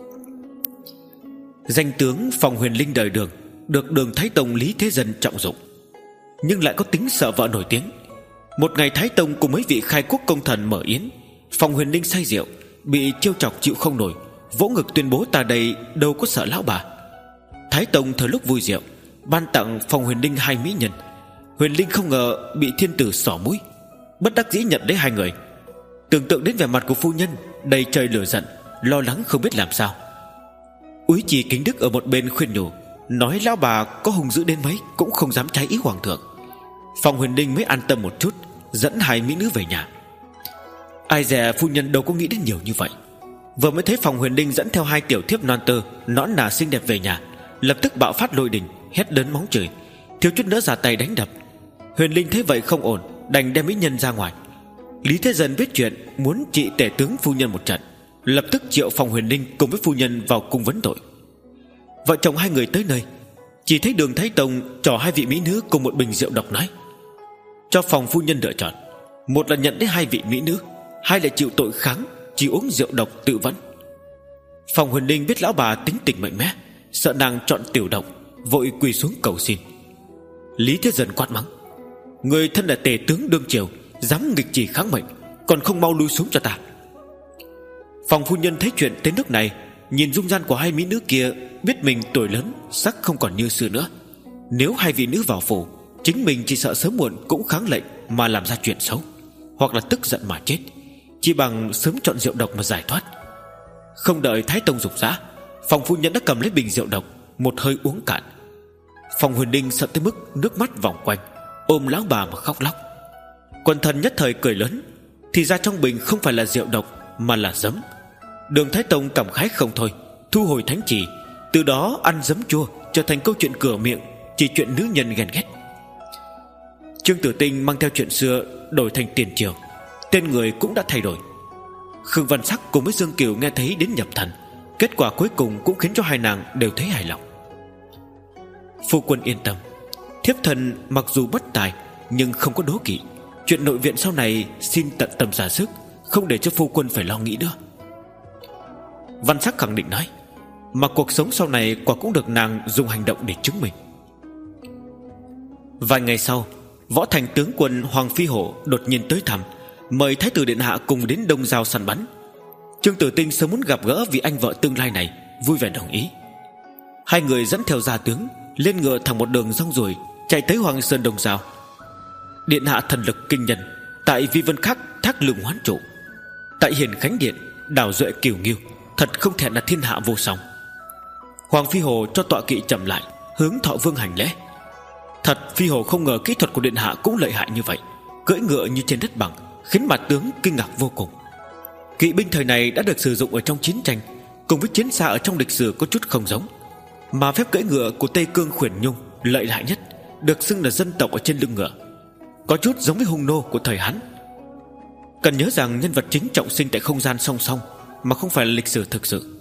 Danh tướng Phòng Huyền Linh đời Đường được Đường Thái Tông Lý Thế Dân trọng dụng, nhưng lại có tính sợ vợ nổi tiếng. Một ngày Thái Tông cùng mấy vị khai quốc công thần mở yến, Phòng Huyền Linh say rượu, bị trêu chọc chịu không nổi, vỗ ngực tuyên bố ta đây đâu có sợ lão bà. Thái Tông thời lúc vui rượu ban tặng Phòng Huyền Linh hai mỹ nhân. Huyền Linh không ngờ bị thiên tử xỏ mũi, bất đắc dĩ nhận lấy hai người. Tưởng tượng đến vẻ mặt của phu nhân đầy trời lửa giận, lo lắng không biết làm sao. Úy Trì Kính Đức ở một bên khuyên nhủ, nói lão bà có hung dữ đến mấy cũng không dám trái ý hoàng thượng. Phòng Huyền Linh mới an tâm một chút, dẫn hai mỹ nữ về nhà. Ai dè phu nhân đâu có nghĩ đến nhiều như vậy. Vừa mới thấy Phòng Huyền Linh dẫn theo hai tiểu thiếp non tơ nõn nà xinh đẹp về nhà, lập tức bạo phát lôi đình, hét lớn mắng chửi, thiếu chút nữa ra tay đánh đập. Huyền Linh thấy vậy không ổn, đành đem mỹ nhân ra ngoài. Lý Thế Dân biết chuyện, muốn trị tể tướng phu nhân một trận, lập tức triệu Phòng Huyền Linh cùng với phu nhân vào cung vấn tội. Vợ chồng hai người tới nơi, chỉ thấy Đường Thái Tông trò hai vị mỹ nữ cùng một bình rượu độc, nói: cho Phòng phu nhân lựa chọn, một là nhận lấy hai vị mỹ nữ, hai là chịu tội kháng, chỉ uống rượu độc tự vẫn. Phòng Huyền Linh biết lão bà tính tình mạnh mẽ, sợ nàng chọn tiểu độc, vội quỳ xuống cầu xin. Lý Thế Dân quát mắng: người thân là tể tướng đương triều, dám nghịch chỉ kháng mệnh, còn không mau lui xuống cho ta. Phòng phu nhân thấy chuyện tới nước này, nhìn dung nhan của hai mỹ nữ kia, biết mình tuổi lớn, sắc không còn như xưa nữa. Nếu hai vị nữ vào phủ, chính mình chỉ sợ sớm muộn cũng kháng lệnh mà làm ra chuyện xấu, hoặc là tức giận mà chết. Chỉ bằng sớm chọn rượu độc mà giải thoát. Không đợi Thái Tông dục dã, Phòng phu nhân đã cầm lấy bình rượu độc, một hơi uống cạn. Phòng Huyền Linh sợ tới mức nước mắt vòng quanh, ôm lão bà mà khóc lóc. Quần thần nhất thời cười lớn, thì ra trong bình không phải là rượu độc mà là giấm. Đường Thái Tông cảm khái không thôi, thu hồi thánh chỉ. Từ đó ăn giấm chua trở thành câu chuyện cửa miệng, chỉ chuyện nữ nhân ghen ghét. Trương Tử Tinh mang theo chuyện xưa đổi thành tiền triều, tên người cũng đã thay đổi. Khương Văn Sắc cùng với Dương Kiều nghe thấy đến nhập thần, kết quả cuối cùng cũng khiến cho hai nàng đều thấy hài lòng. Phu quân yên tâm, thiếp thân mặc dù bất tài nhưng không có đố kỵ. Chuyện nội viện sau này xin tận tâm ra sức, không để cho phu quân phải lo nghĩ nữa. Văn Sắc khẳng định nói, mà cuộc sống sau này quả cũng được nàng dùng hành động để chứng minh. Vài ngày sau, Võ Thành tướng quân Hoàng Phi Hổ đột nhiên tới thăm, mời Thái tử điện hạ cùng đến Đông Giao săn bắn. Trương Tử Tinh sớm muốn gặp gỡ vị anh vợ tương lai này, vui vẻ đồng ý. Hai người dẫn theo gia tướng lên ngựa thẳng một đường rong ruổi chạy tới Hoàng Sơn Đông Giao. Điện hạ thần lực kinh nhân, tại Vi Vân Khắc thác lượng hoán trụ, tại Hiền Khánh Điện đảo duệ kiều nghiêu, thật không thể là thiên hạ vô song. Hoàng Phi Hồ cho tọa kỵ chậm lại, hướng Thọ Vương hành lễ. Thật Phi Hồ không ngờ kỹ thuật của điện hạ cũng lợi hại như vậy, cưỡi ngựa như trên đất bằng, khiến mặt tướng kinh ngạc vô cùng. Kỵ binh thời này đã được sử dụng ở trong chiến tranh, cùng với chiến xa ở trong lịch sử có chút không giống. Mà phép cưỡi ngựa của Tây Cương Khuyển Nhung lợi hại nhất, được xưng là dân tộc ở trên lưng ngựa, có chút giống với hung nô của thời Hán. Cần nhớ rằng nhân vật chính trọng sinh tại không gian song song, mà không phải là lịch sử thực sự.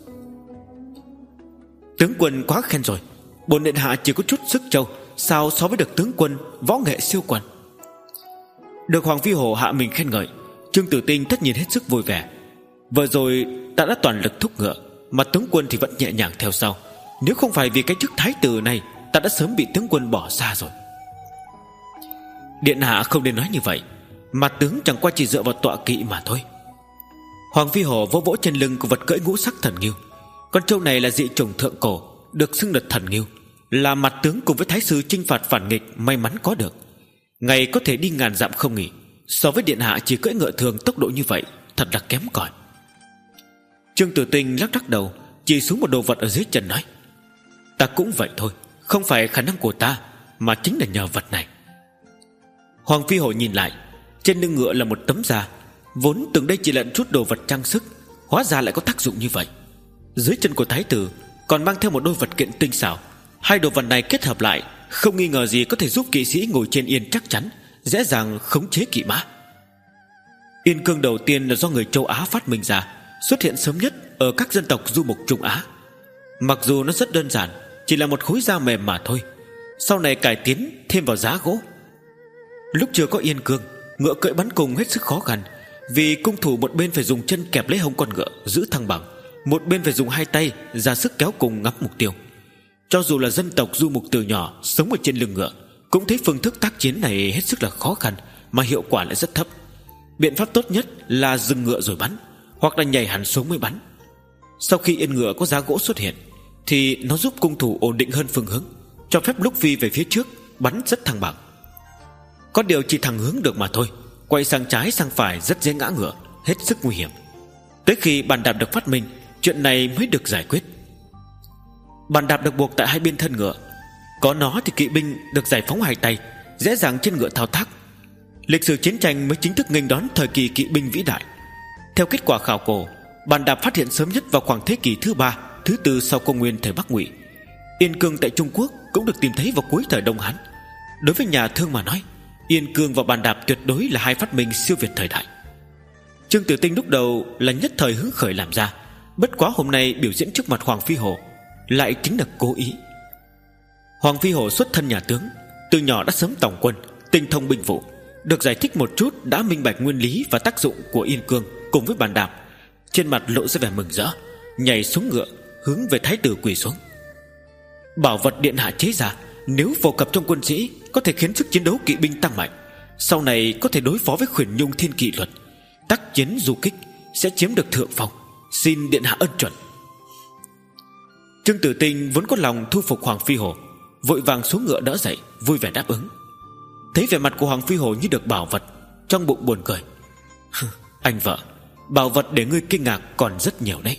Tướng quân quá khen rồi, bổn điện hạ chỉ có chút sức trâu, sao so với được tướng quân võ nghệ siêu quần. Được Hoàng Phi Hổ hạ mình khen ngợi, Trương Tử Tinh tất nhiên hết sức vui vẻ. Vừa rồi ta đã toàn lực thúc ngựa, mà tướng quân thì vẫn nhẹ nhàng theo sau. Nếu không phải vì cái chức thái tử này, ta đã sớm bị tướng quân bỏ xa rồi. Điện hạ không nên nói như vậy, mà tướng chẳng qua chỉ dựa vào tọa kỵ mà thôi. Hoàng Phi Hổ vỗ vỗ trên lưng của vật cưỡi ngũ sắc thần ngưu. Con trâu này là dị chủng thượng cổ, được xưng là thần ngưu, là mặt tướng cùng với thái sư chinh phạt phản nghịch may mắn có được. Ngày có thể đi ngàn dặm không nghỉ, so với điện hạ chỉ cưỡi ngựa thường tốc độ như vậy, thật là kém cỏi. Trương Tử Tinh lắc lắc đầu, chỉ xuống một đồ vật ở dưới chân nói, ta cũng vậy thôi, không phải khả năng của ta, mà chính là nhờ vật này. Hoàng Phi Hổ nhìn lại, trên lưng ngựa là một tấm da, vốn tưởng đây chỉ là chút đồ vật trang sức, hóa ra lại có tác dụng như vậy. Dưới chân của thái tử còn mang theo một đôi vật kiện tinh xảo. Hai đồ vật này kết hợp lại, không nghi ngờ gì có thể giúp kỵ sĩ ngồi trên yên chắc chắn, dễ dàng khống chế kỵ mã. Yên cương đầu tiên là do người châu Á phát minh ra, xuất hiện sớm nhất ở các dân tộc du mục Trung Á. Mặc dù nó rất đơn giản, chỉ là một khối da mềm mà thôi, sau này cải tiến thêm vào giá gỗ. Lúc chưa có yên cương, ngựa cưỡi bắn cung hết sức khó khăn, vì cung thủ một bên phải dùng chân kẹp lấy hông con ngựa giữ thăng bằng, một bên phải dùng hai tay ra sức kéo cung ngắm mục tiêu. Cho dù là dân tộc du mục từ nhỏ sống ở trên lưng ngựa, cũng thấy phương thức tác chiến này hết sức là khó khăn, mà hiệu quả lại rất thấp. Biện pháp tốt nhất là dừng ngựa rồi bắn, hoặc là nhảy hẳn xuống mới bắn. Sau khi yên ngựa có giá gỗ xuất hiện, thì nó giúp cung thủ ổn định hơn phương hướng, cho phép lúc phi về phía trước bắn rất thăng bằng. Có điều chỉ thẳng hướng được mà thôi, quay sang trái sang phải rất dễ ngã ngựa, hết sức nguy hiểm. Tới khi bàn đạp được phát minh, chuyện này mới được giải quyết. Bàn đạp được buộc tại hai bên thân ngựa, có nó thì kỵ binh được giải phóng hai tay, dễ dàng trên ngựa thao tác. Lịch sử chiến tranh mới chính thức nghênh đón thời kỳ kỵ binh vĩ đại. Theo kết quả khảo cổ, bàn đạp phát hiện sớm nhất vào khoảng thế kỷ thứ ba, thứ tư sau công nguyên thời Bắc Ngụy. Yên cương tại Trung Quốc cũng được tìm thấy vào cuối thời Đông Hán. Đối với nhà thương mà nói, Yên cương và bàn đạp tuyệt đối là hai phát minh siêu việt thời đại. Trương Tử Tinh lúc đầu là nhất thời hứng khởi làm ra, bất quá hôm nay biểu diễn trước mặt Hoàng Phi Hổ lại chính là cố ý. Hoàng Phi Hổ xuất thân nhà tướng, từ nhỏ đã sớm tổng quân, tinh thông binh vụ, được giải thích một chút đã minh bạch nguyên lý và tác dụng của yên cương cùng với bàn đạp, trên mặt lộ ra vẻ mừng rỡ, nhảy xuống ngựa hướng về thái tử quỳ xuống. Bảo vật điện hạ chế ra nếu phổ cập trong quân sĩ có thể khiến sức chiến đấu kỵ binh tăng mạnh, sau này có thể đối phó với Khuyển Nhung thiên kỵ luật, tác chiến du kích sẽ chiếm được thượng phong, xin điện hạ ân chuẩn. Trương Tử Tinh vốn có lòng thu phục Hoàng Phi Hổ, vội vàng xuống ngựa đỡ dậy, vui vẻ đáp ứng. Thấy vẻ mặt của Hoàng Phi Hổ như được bảo vật, trong bụng buồn cười. Anh vợ, bảo vật để ngươi kinh ngạc còn rất nhiều đấy.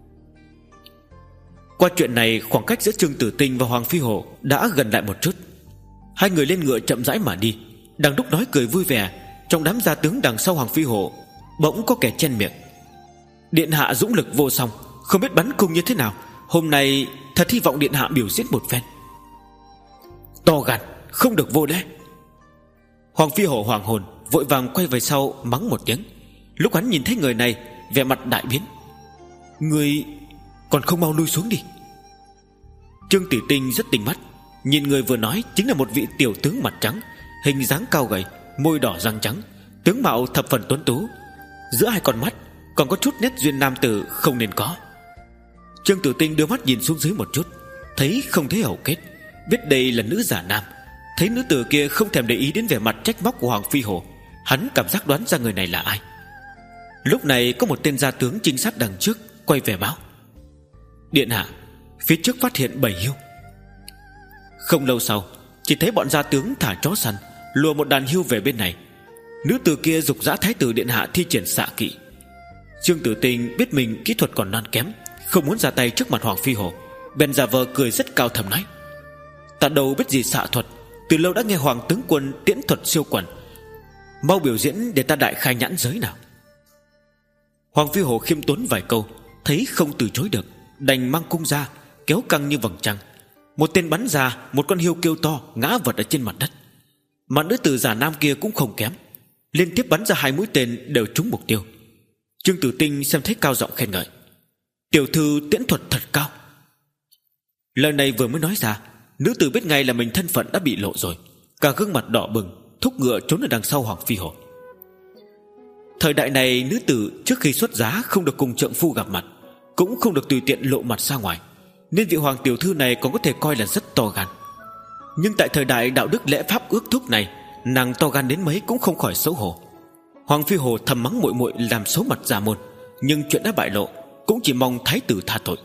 Qua chuyện này, khoảng cách giữa Trương Tử Tinh và Hoàng Phi Hổ đã gần lại một chút. Hai người lên ngựa chậm rãi mà đi. Đang lúc nói cười vui vẻ, trong đám gia tướng đằng sau Hoàng Phi Hổ bỗng có kẻ chen miệng: điện hạ dũng lực vô song, không biết bắn cung như thế nào, hôm nay thật hy vọng điện hạ biểu diễn một phen. To gan, không được vô lễ. Hoàng Phi Hổ hoàng hồn, vội vàng quay về sau mắng một tiếng. Lúc hắn nhìn thấy người này, vẻ mặt đại biến. Người còn không mau lui xuống đi. Trương Tử Tinh rất tinh mắt, nhìn người vừa nói chính là một vị tiểu tướng mặt trắng, hình dáng cao gầy, môi đỏ răng trắng, tướng mạo thập phần tuấn tú, giữa hai con mắt còn có chút nét duyên nam tử không nên có. Trương Tử Tinh đưa mắt nhìn xuống dưới một chút, thấy không thấy hầu kết, biết đây là nữ giả nam. Thấy nữ tử kia không thèm để ý đến vẻ mặt trách móc của Hoàng Phi Hổ, hắn cảm giác đoán ra người này là ai. Lúc này có một tên gia tướng trinh sát đằng trước quay về báo: điện hạ, phía trước phát hiện bầy hươu. Không lâu sau, chỉ thấy bọn gia tướng thả chó săn lùa một đàn hươu về bên này. Nữ tử kia giục giã thái tử điện hạ thi triển xạ kỵ. Trương Tử Tinh biết mình kỹ thuật còn non kém, không muốn ra tay trước mặt Hoàng Phi Hổ, bèn giả vờ cười rất cao thầm nói: ta đâu biết gì xạ thuật, từ lâu đã nghe Hoàng tướng quân tiễn thuật siêu quần, mau biểu diễn để ta đại khai nhãn giới nào. Hoàng Phi Hổ khiêm tốn vài câu, thấy không từ chối được, đành mang cung ra, kéo căng như vầng trăng. Một tên bắn ra, một con hươu kêu to ngã vật ở trên mặt đất. Mà nữ tử giả nam kia cũng không kém, liên tiếp bắn ra hai mũi tên đều trúng mục tiêu. Trương Tử Tinh xem thấy cao giọng khen ngợi: tiểu thư tiễn thuật thật cao. Lời này vừa mới nói ra, nữ tử biết ngay là mình thân phận đã bị lộ rồi, cả gương mặt đỏ bừng, thúc ngựa trốn ở đằng sau Hoàng Phi Hổ. Thời đại này, nữ tử trước khi xuất giá không được cùng trượng phu gặp mặt, cũng không được tùy tiện lộ mặt ra ngoài, nên vị hoàng tiểu thư này còn có thể coi là rất to gan. Nhưng tại thời đại đạo đức lễ pháp ước thúc này, nàng to gan đến mấy cũng không khỏi xấu hổ. Hoàng Phi Hổ thầm mắng muội muội làm xấu mặt gia môn, nhưng chuyện đã bại lộ, cũng chỉ mong thái tử tha tội.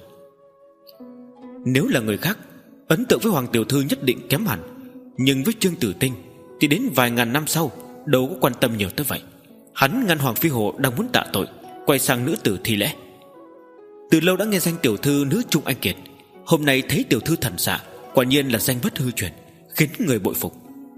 Nếu là người khác, ấn tượng với hoàng tiểu thư nhất định kém hẳn, nhưng với Trương Tử Tinh thì đến vài ngàn năm sau đâu có quan tâm nhiều tới vậy. Hắn ngăn Hoàng Phi Hổ đang muốn tạ tội, quay sang nữ tử thi lễ: từ lâu đã nghe danh tiểu thư nữ trung anh kiệt, hôm nay thấy tiểu thư thần xạ, quả nhiên là danh bất hư truyền, khiến người bội phục.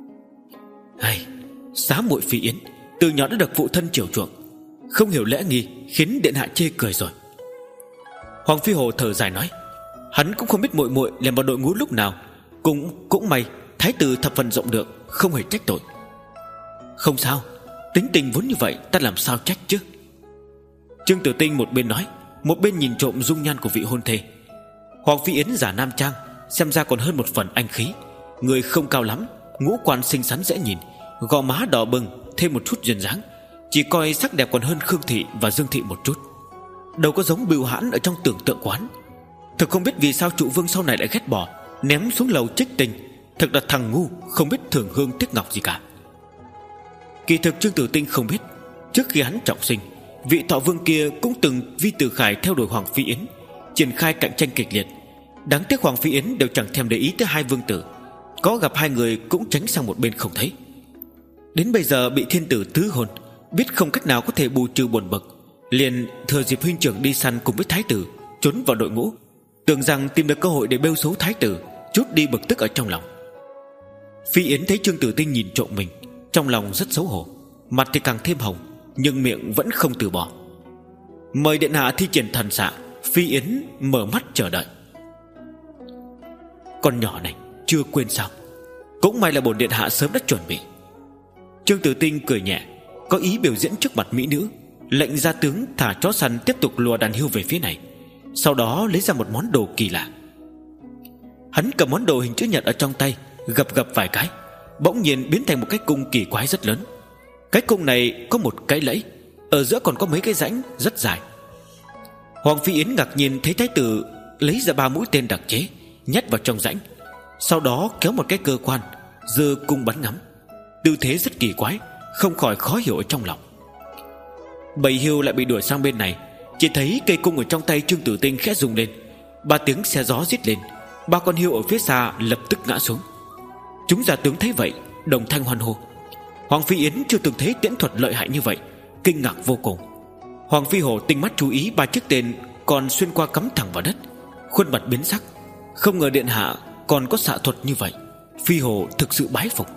Hay, xá muội Phi Yến từ nhỏ đã được phụ thân chiều chuộng, không hiểu lễ nghi, khiến điện hạ chê cười rồi. Hoàng Phi Hổ thở dài nói: hắn cũng không biết muội muội lèm vào đội ngũ lúc nào, cũng cũng may thái tử thập phần rộng lượng, không hề trách tội. Không sao, tính tình vốn như vậy, ta làm sao trách chứ. Trương Tử Tinh một bên nói, một bên nhìn trộm dung nhan của vị hôn thê. Hoàng Phi Yến giả nam trang, xem ra còn hơn một phần anh khí. Người không cao lắm, ngũ quan xinh xắn dễ nhìn, gò má đỏ bừng, thêm một chút duyên dáng, chỉ coi sắc đẹp còn hơn Khương Thị và Dương Thị một chút. Đâu có giống Bưu Hãn ở trong tưởng tượng quán. Thực không biết vì sao trụ vương sau này lại ghét bỏ, ném xuống lầu trích tình. Thật là thằng ngu, không biết thưởng hương tiếc ngọc gì cả. Kỳ thực Trương Tử Tinh không biết, trước khi hắn trọng sinh, vị thọ vương kia cũng từng vi Từ Khải theo đuổi Hoàng Phi Yến, triển khai cạnh tranh kịch liệt. Đáng tiếc Hoàng Phi Yến đều chẳng thèm để ý tới hai vương tử, có gặp hai người cũng tránh sang một bên không thấy. Đến bây giờ bị thiên tử tứ hôn, biết không cách nào có thể bù trừ buồn bực, liền thừa dịp huynh trưởng đi săn cùng với thái tử, trốn vào đội ngũ, tưởng rằng tìm được cơ hội để bêu xấu thái tử, chút đi bực tức ở trong lòng. Phi Yến thấy Trương Tử Tinh nhìn trộm mình, trong lòng rất xấu hổ, mặt thì càng thêm hồng, nhưng miệng vẫn không từ bỏ. Mời điện hạ thi triển thần xạ. Phi Yến mở mắt chờ đợi. Con nhỏ này chưa quên sao? Cũng may là bổn điện hạ sớm đã chuẩn bị. Trương Tử Tinh cười nhẹ, có ý biểu diễn trước mặt mỹ nữ, lệnh gia tướng thả chó săn tiếp tục lùa đàn hươu về phía này. Sau đó lấy ra một món đồ kỳ lạ. Hắn cầm món đồ hình chữ nhật ở trong tay, gập gập vài cái, bỗng nhiên biến thành một cái cung kỳ quái rất lớn. Cái cung này có một cái lẫy, ở giữa còn có mấy cái rãnh rất dài. Hoàng Phi Yến ngạc nhiên thấy thái tử lấy ra ba mũi tên đặc chế, nhét vào trong rãnh, sau đó kéo một cái cơ quan, giơ cung bắn ngắm. Tư thế rất kỳ quái, không khỏi khó hiểu ở trong lòng. Bầy hươu lại bị đuổi sang bên này. Chỉ thấy cây cung ở trong tay Trương Tử Tinh khẽ rung lên, ba tiếng xe gió rít lên. Ba con hươu ở phía xa lập tức ngã xuống. Chúng gia tướng thấy vậy đồng thanh hoan hô. Hoàng Phi Yến chưa từng thấy tiễn thuật lợi hại như vậy, kinh ngạc vô cùng. Hoàng Phi Hổ tinh mắt chú ý ba chiếc tên còn xuyên qua cắm thẳng vào đất, khuôn mặt biến sắc. Không ngờ điện hạ còn có xạ thuật như vậy. Phi Hổ thực sự bái phục.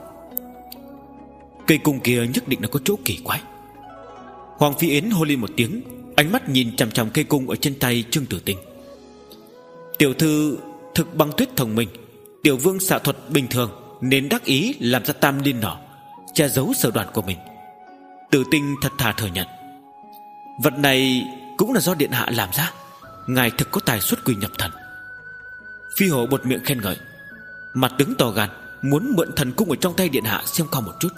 Cây cung kia nhất định là có chỗ kỳ quái. Hoàng Phi Yến hô lên một tiếng, ánh mắt nhìn chằm chằm cây cung ở trên tay Trương Tử Tinh. Tiểu thư thực băng tuyết thông minh, tiểu vương xạ thuật bình thường nên đắc ý làm ra tam liên nỏ, che giấu sở đoàn của mình. Tử Tinh thật thà thừa nhận, vật này cũng là do điện hạ làm ra. Ngài thực có tài xuất quỷ nhập thần. Phi Hổ bột miệng khen ngợi, mặt đứng to gan, muốn mượn thần cung ở trong tay điện hạ xem qua một chút.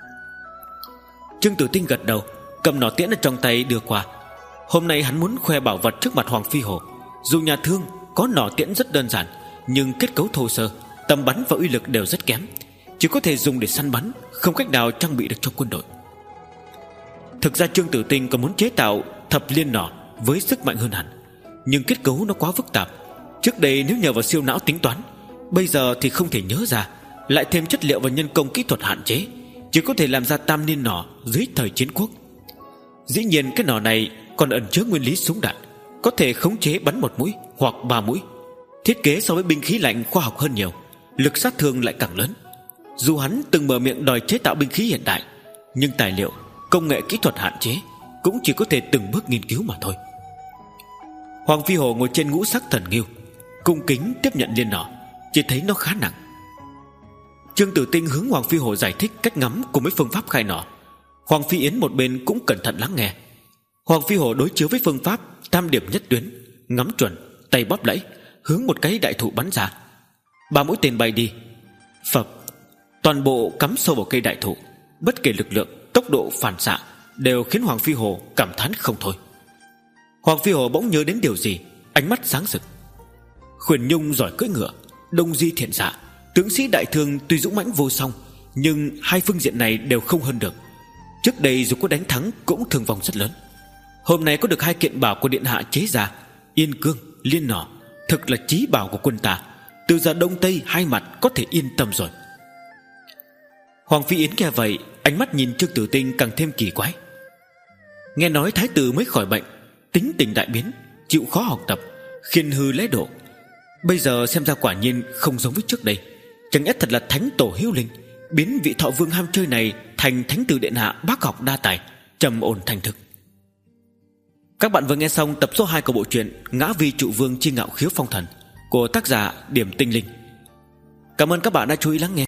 Trương Tử Tinh gật đầu, cầm nỏ tiễn ở trong tay đưa qua. Hôm nay hắn muốn khoe bảo vật trước mặt Hoàng Phi Hổ. Dù nhà thương có nỏ tiễn rất đơn giản, nhưng kết cấu thô sơ, tầm bắn và uy lực đều rất kém, chỉ có thể dùng để săn bắn, không cách nào trang bị được cho quân đội. Thực ra Trương Tử Tinh còn muốn chế tạo thập liên nỏ với sức mạnh hơn hẳn, nhưng kết cấu nó quá phức tạp. Trước đây nếu nhờ vào siêu não tính toán, bây giờ thì không thể nhớ ra. Lại thêm chất liệu và nhân công kỹ thuật hạn chế, chỉ có thể làm ra tam liên nỏ dưới thời chiến quốc. Dĩ nhiên cái nỏ này còn ẩn chứa nguyên lý súng đạn, có thể khống chế bắn một mũi hoặc ba mũi. Thiết kế so với binh khí lạnh khoa học hơn nhiều, lực sát thương lại càng lớn. Dù hắn từng mở miệng đòi chế tạo binh khí hiện đại, nhưng tài liệu, công nghệ kỹ thuật hạn chế, cũng chỉ có thể từng bước nghiên cứu mà thôi. Hoàng Phi Hổ ngồi trên ngũ sắc thần ngưu, cung kính tiếp nhận liên nỏ, chỉ thấy nó khá nặng. Trương Tử Tinh hướng Hoàng Phi Hổ giải thích cách ngắm cùng với phương pháp khai nỏ. Hoàng Phi Yến một bên cũng cẩn thận lắng nghe. Hoàng Phi Hổ đối chiếu với phương pháp tam điểm nhất tuyến, ngắm chuẩn, tay bóp lẫy, hướng một cái đại thụ bắn ra. Ba mũi tên bay đi, phập, toàn bộ cắm sâu vào cây đại thụ. Bất kể lực lượng, tốc độ phản xạ đều khiến Hoàng Phi Hổ cảm thán không thôi. Hoàng Phi Hổ bỗng nhớ đến điều gì, ánh mắt sáng rực. Khuyển Nhung giỏi cưỡi ngựa, Đông Di thiện xạ, tướng sĩ đại thương tuy dũng mãnh vô song, nhưng hai phương diện này đều không hơn được. Trước đây dù có đánh thắng cũng thương vong rất lớn. Hôm nay có được hai kiện bảo của điện hạ chế ra, Yên Cương, Liên nỏ, thực là chí bảo của quân ta. Từ giờ đông tây hai mặt có thể yên tâm rồi. Hoàng Phi Yến nghe vậy, ánh mắt nhìn Trương Tử Tinh càng thêm kỳ quái. Nghe nói thái tử mới khỏi bệnh, tính tình đại biến, chịu khó học tập, khiên hư lễ độ. Bây giờ xem ra quả nhiên không giống với trước đây. Chẳng lẽ thật là thánh tổ hiếu linh, biến vị thọ vương ham chơi này thành thánh tử điện hạ bác học đa tài, trầm ổn thành thực. Các bạn vừa nghe xong tập số hai của bộ truyện Ngã Vi Trụ Vương Chi Ngạo Khiếu Phong Thần của tác giả Điểm Tinh Linh. Cảm ơn các bạn đã chú ý lắng nghe.